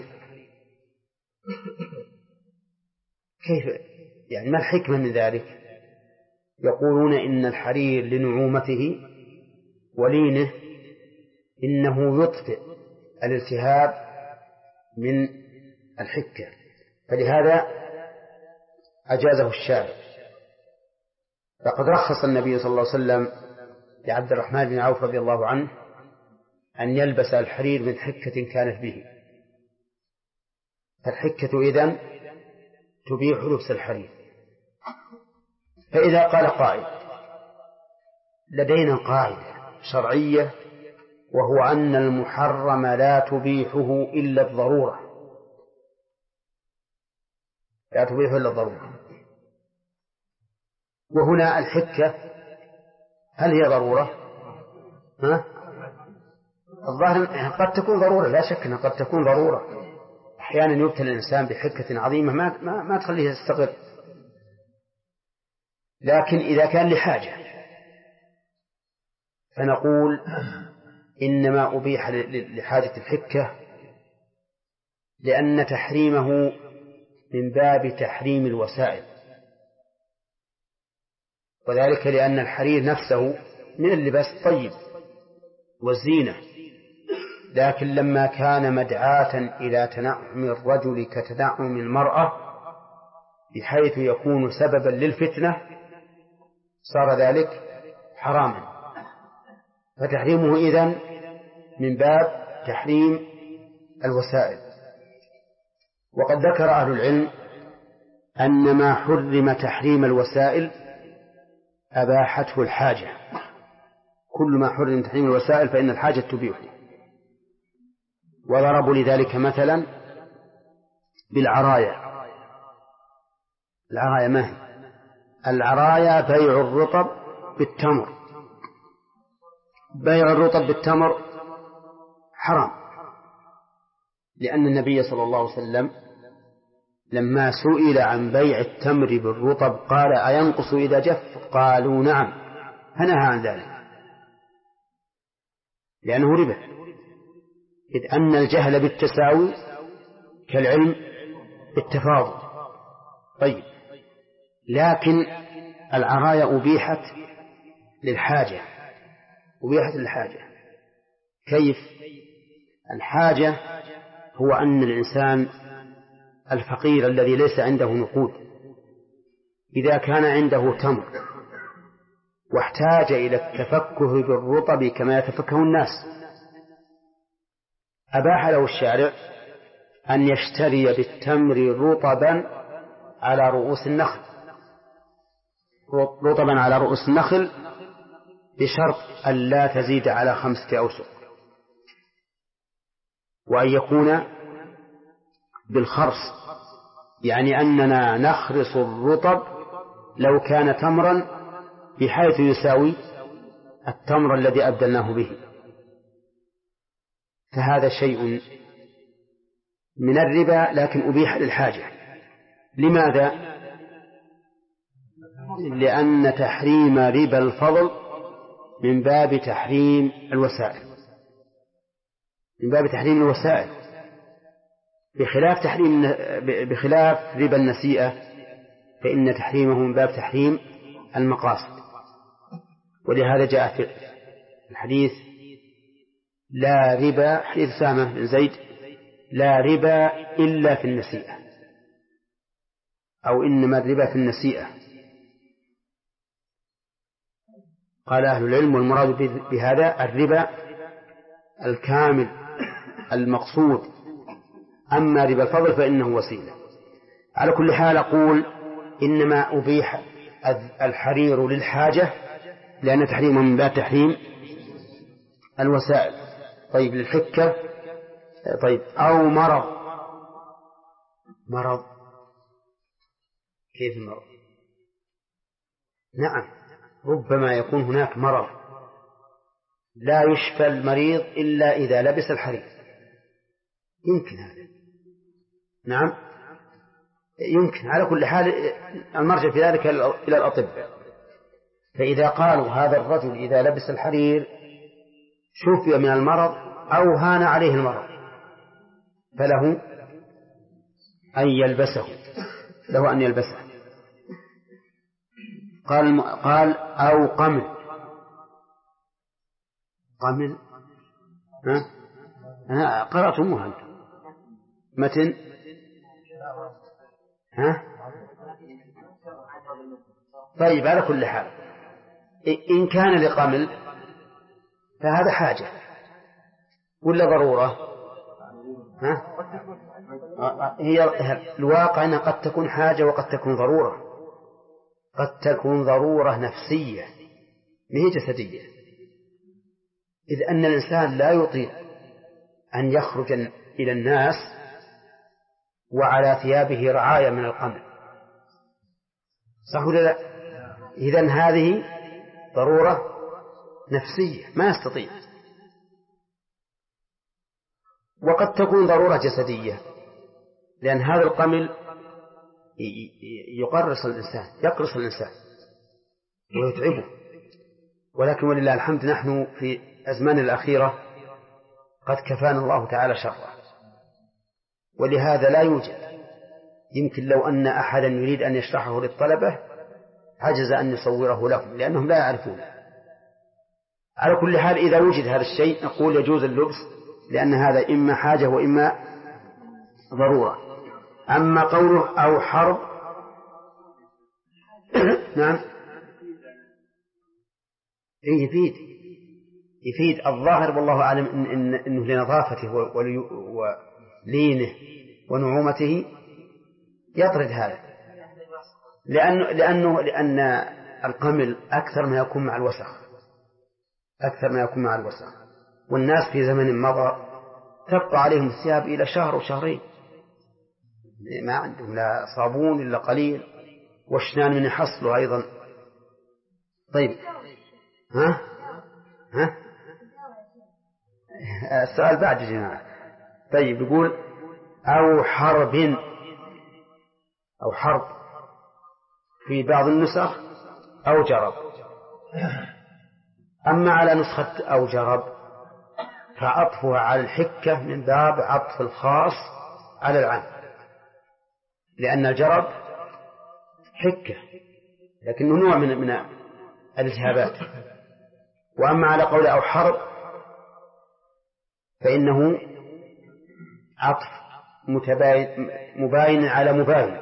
كيف يعني؟ ما الحكمة من ذلك؟ يقولون إن الحرير لنعومته ولينه إنه يطفئ الالتهاب من الحكة، فلهذا أجازه الشارع. فقد رخص النبي صلى الله عليه وسلم لعبد الرحمن بن عوف رضي الله عنه أن يلبس الحرير من حكة كانت به، فالحكة إذن تبيح لبس الحرير. فإذا قال قائل لدينا قاعدة شرعية وهو أن المحرم لا تبيحه إلا الضرورة، لا تبيحه إلا الضرورة. وهنا الحكة هل هي ضرورة؟ الظاهر قد تكون ضرورة، لا شك أنها قد تكون ضرورة. أحيانا يبتلى الإنسان بحكة عظيمة ما تخليه يستقر، لكن إذا كان لحاجة فنقول إنما أبيح لحاجة الحكة لأن تحريمه من باب تحريم الوسائل، وذلك لأن الحرير نفسه من اللباس الطيب والزينة، لكن لما كان مدعاة إلى تنعم الرجل كتنعم المرأة بحيث يكون سببا للفتنة صار ذلك حراما، فتحريمه إذن من باب تحريم الوسائل. وقد ذكر أهل العلم أن ما حرم تحريم الوسائل أباحته الحاجة. كل ما حرم تحريم الوسائل فإن الحاجة تبيحه. وضربوا لذلك مثلا بالعرايا. العرايا ما هي؟ العرايا بيع الرطب بالتمر. بيع الرطب بالتمر حرام، لأن النبي صلى الله عليه وسلم لما سئل عن بيع التمر بالرطب قال أينقص إذا جف؟ قالوا نعم، فنهى عن ذلك لأنه ربا، إذ أن الجهل بالتساوي كالعلم بالتفاضل. طيب، لكن العرايا أبيحت للحاجة. أبيحت للحاجة كيف؟ الحاجة هو أن الإنسان الفقير الذي ليس عنده نقود إذا كان عنده تمر واحتاج إلى التفكه بالرطب كما يتفكه الناس، أباح له الشارع أن يشتري بالتمر رطبا على رؤوس النخل، رطبا على رؤوس النخل بشرط أن لا تزيد على 5 أوسق، وأن يكون بالخرص، يعني أننا نخرص الرطب لو كان تمرا بحيث يساوي التمر الذي أبدلناه به. فهذا شيء من الربا لكن أبيح للحاجة. لماذا؟ لأن تحريم ربا الفضل من باب تحريم الوسائل، من باب تحريم الوسائل، بخلاف ربا النسيئة فإن تحريمه من باب تحريم المقاصد. ولهذا جاء في الحديث لا ربا، حديث أسامة بن زيد، لا ربا إلا في النسيئة، أو إنما الربا في النسيئة. قال أهل العلم والمراد بهذا الربا الكامل المقصود، أما ربا الفضل فإنه وسيلة. على كل حال أقول إنما أبيح الحرير للحاجة لأن تحريمه من باب تحريم الوسائل. طيب، للحكة. طيب، أو مرض. كيف المرض؟ نعم، ربما يكون هناك مرض لا يشفى المريض إلا إذا لبس الحرير، يمكن هذا. نعم، يمكن. على كل حال المرجع في ذلك إلى الأطباء، فإذا قالوا هذا الرجل إذا لبس الحرير شفي من المرض أو هان عليه المرض فله أن يلبسه، له أن يلبسه. قال أو قمل. أنا قرأتموها أنت متن. طيب، على كل حال إن كان لقمل فهذا حاجة ولا ضرورة؟ هي الواقع أنها قد تكون حاجة وقد تكون ضرورة. قد تكون ضرورة نفسية ما هي جسدية، إذ أن الإنسان لا يطيق أن يخرج إلى الناس وعلى ثيابه رعاية من القمل، صح ولا لا؟ إذن هذه ضرورة نفسية ما يستطيع. وقد تكون ضرورة جسدية، لأن هذا القمل يقرص الإنسان ويتعبه. ولكن ولله الحمد نحن في أزمان الأخيرة قد كفانا الله تعالى شره، ولهذا لا يوجد. يمكن لو أن أحدا يريد أن يشرحه للطلبة عجز أن يصوره لهم لأنهم لا يعرفون. على كل حال إذا وجد هذا الشيء نقول يجوز اللبس، لأن هذا إما حاجة وإما ضرورة. أما قوله أو حرب نعم، يفيد الظاهر والله أعلم إنه لنظافته ولينه ونعومته يطرد هذا، لأن القمل أكثر ما يكون مع الوسخ، والناس في زمن مضى تبقى عليهم الثياب إلى شهر وشهرين، ما عندهم لا صابون إلا قليل، واشنان من يحصلوا أيضا. طيب ها السؤال بعد يا جماعة. طيب يقول أو حرب في بعض النسخ أو جرب. أما على نسخة أو جرب فعطفها على الحكة من باب عطف الخاص على العام، لأن الجرب حكة لكنه نوع من الالتهابات. وأما على قول أو حرب فإنه عطف مباين على مباين.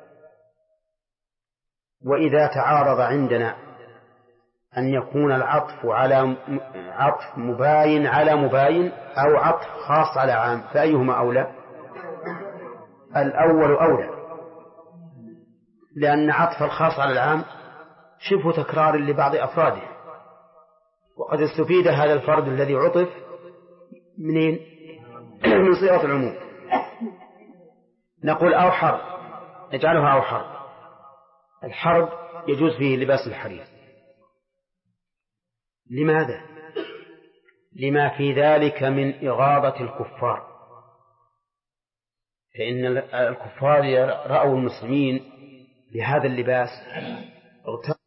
وإذا تعارض عندنا أن يكون العطف على عطف مباين على مباين أو عطف خاص على عام، فأيهما أولى؟ الأول أولى، لأن عطف الخاص على العام شبه تكرار لبعض أفراده، وقد استفيد هذا الفرد الذي عطف منين؟ من صيغة العموم. نقول أو حرب، نجعلها أو حرب. الحرب يجوز فيه لباس الحرير. لماذا؟ لما في ذلك من إغاظة الكفار، فإن الكفار رأوا المسلمين بهذا اللباس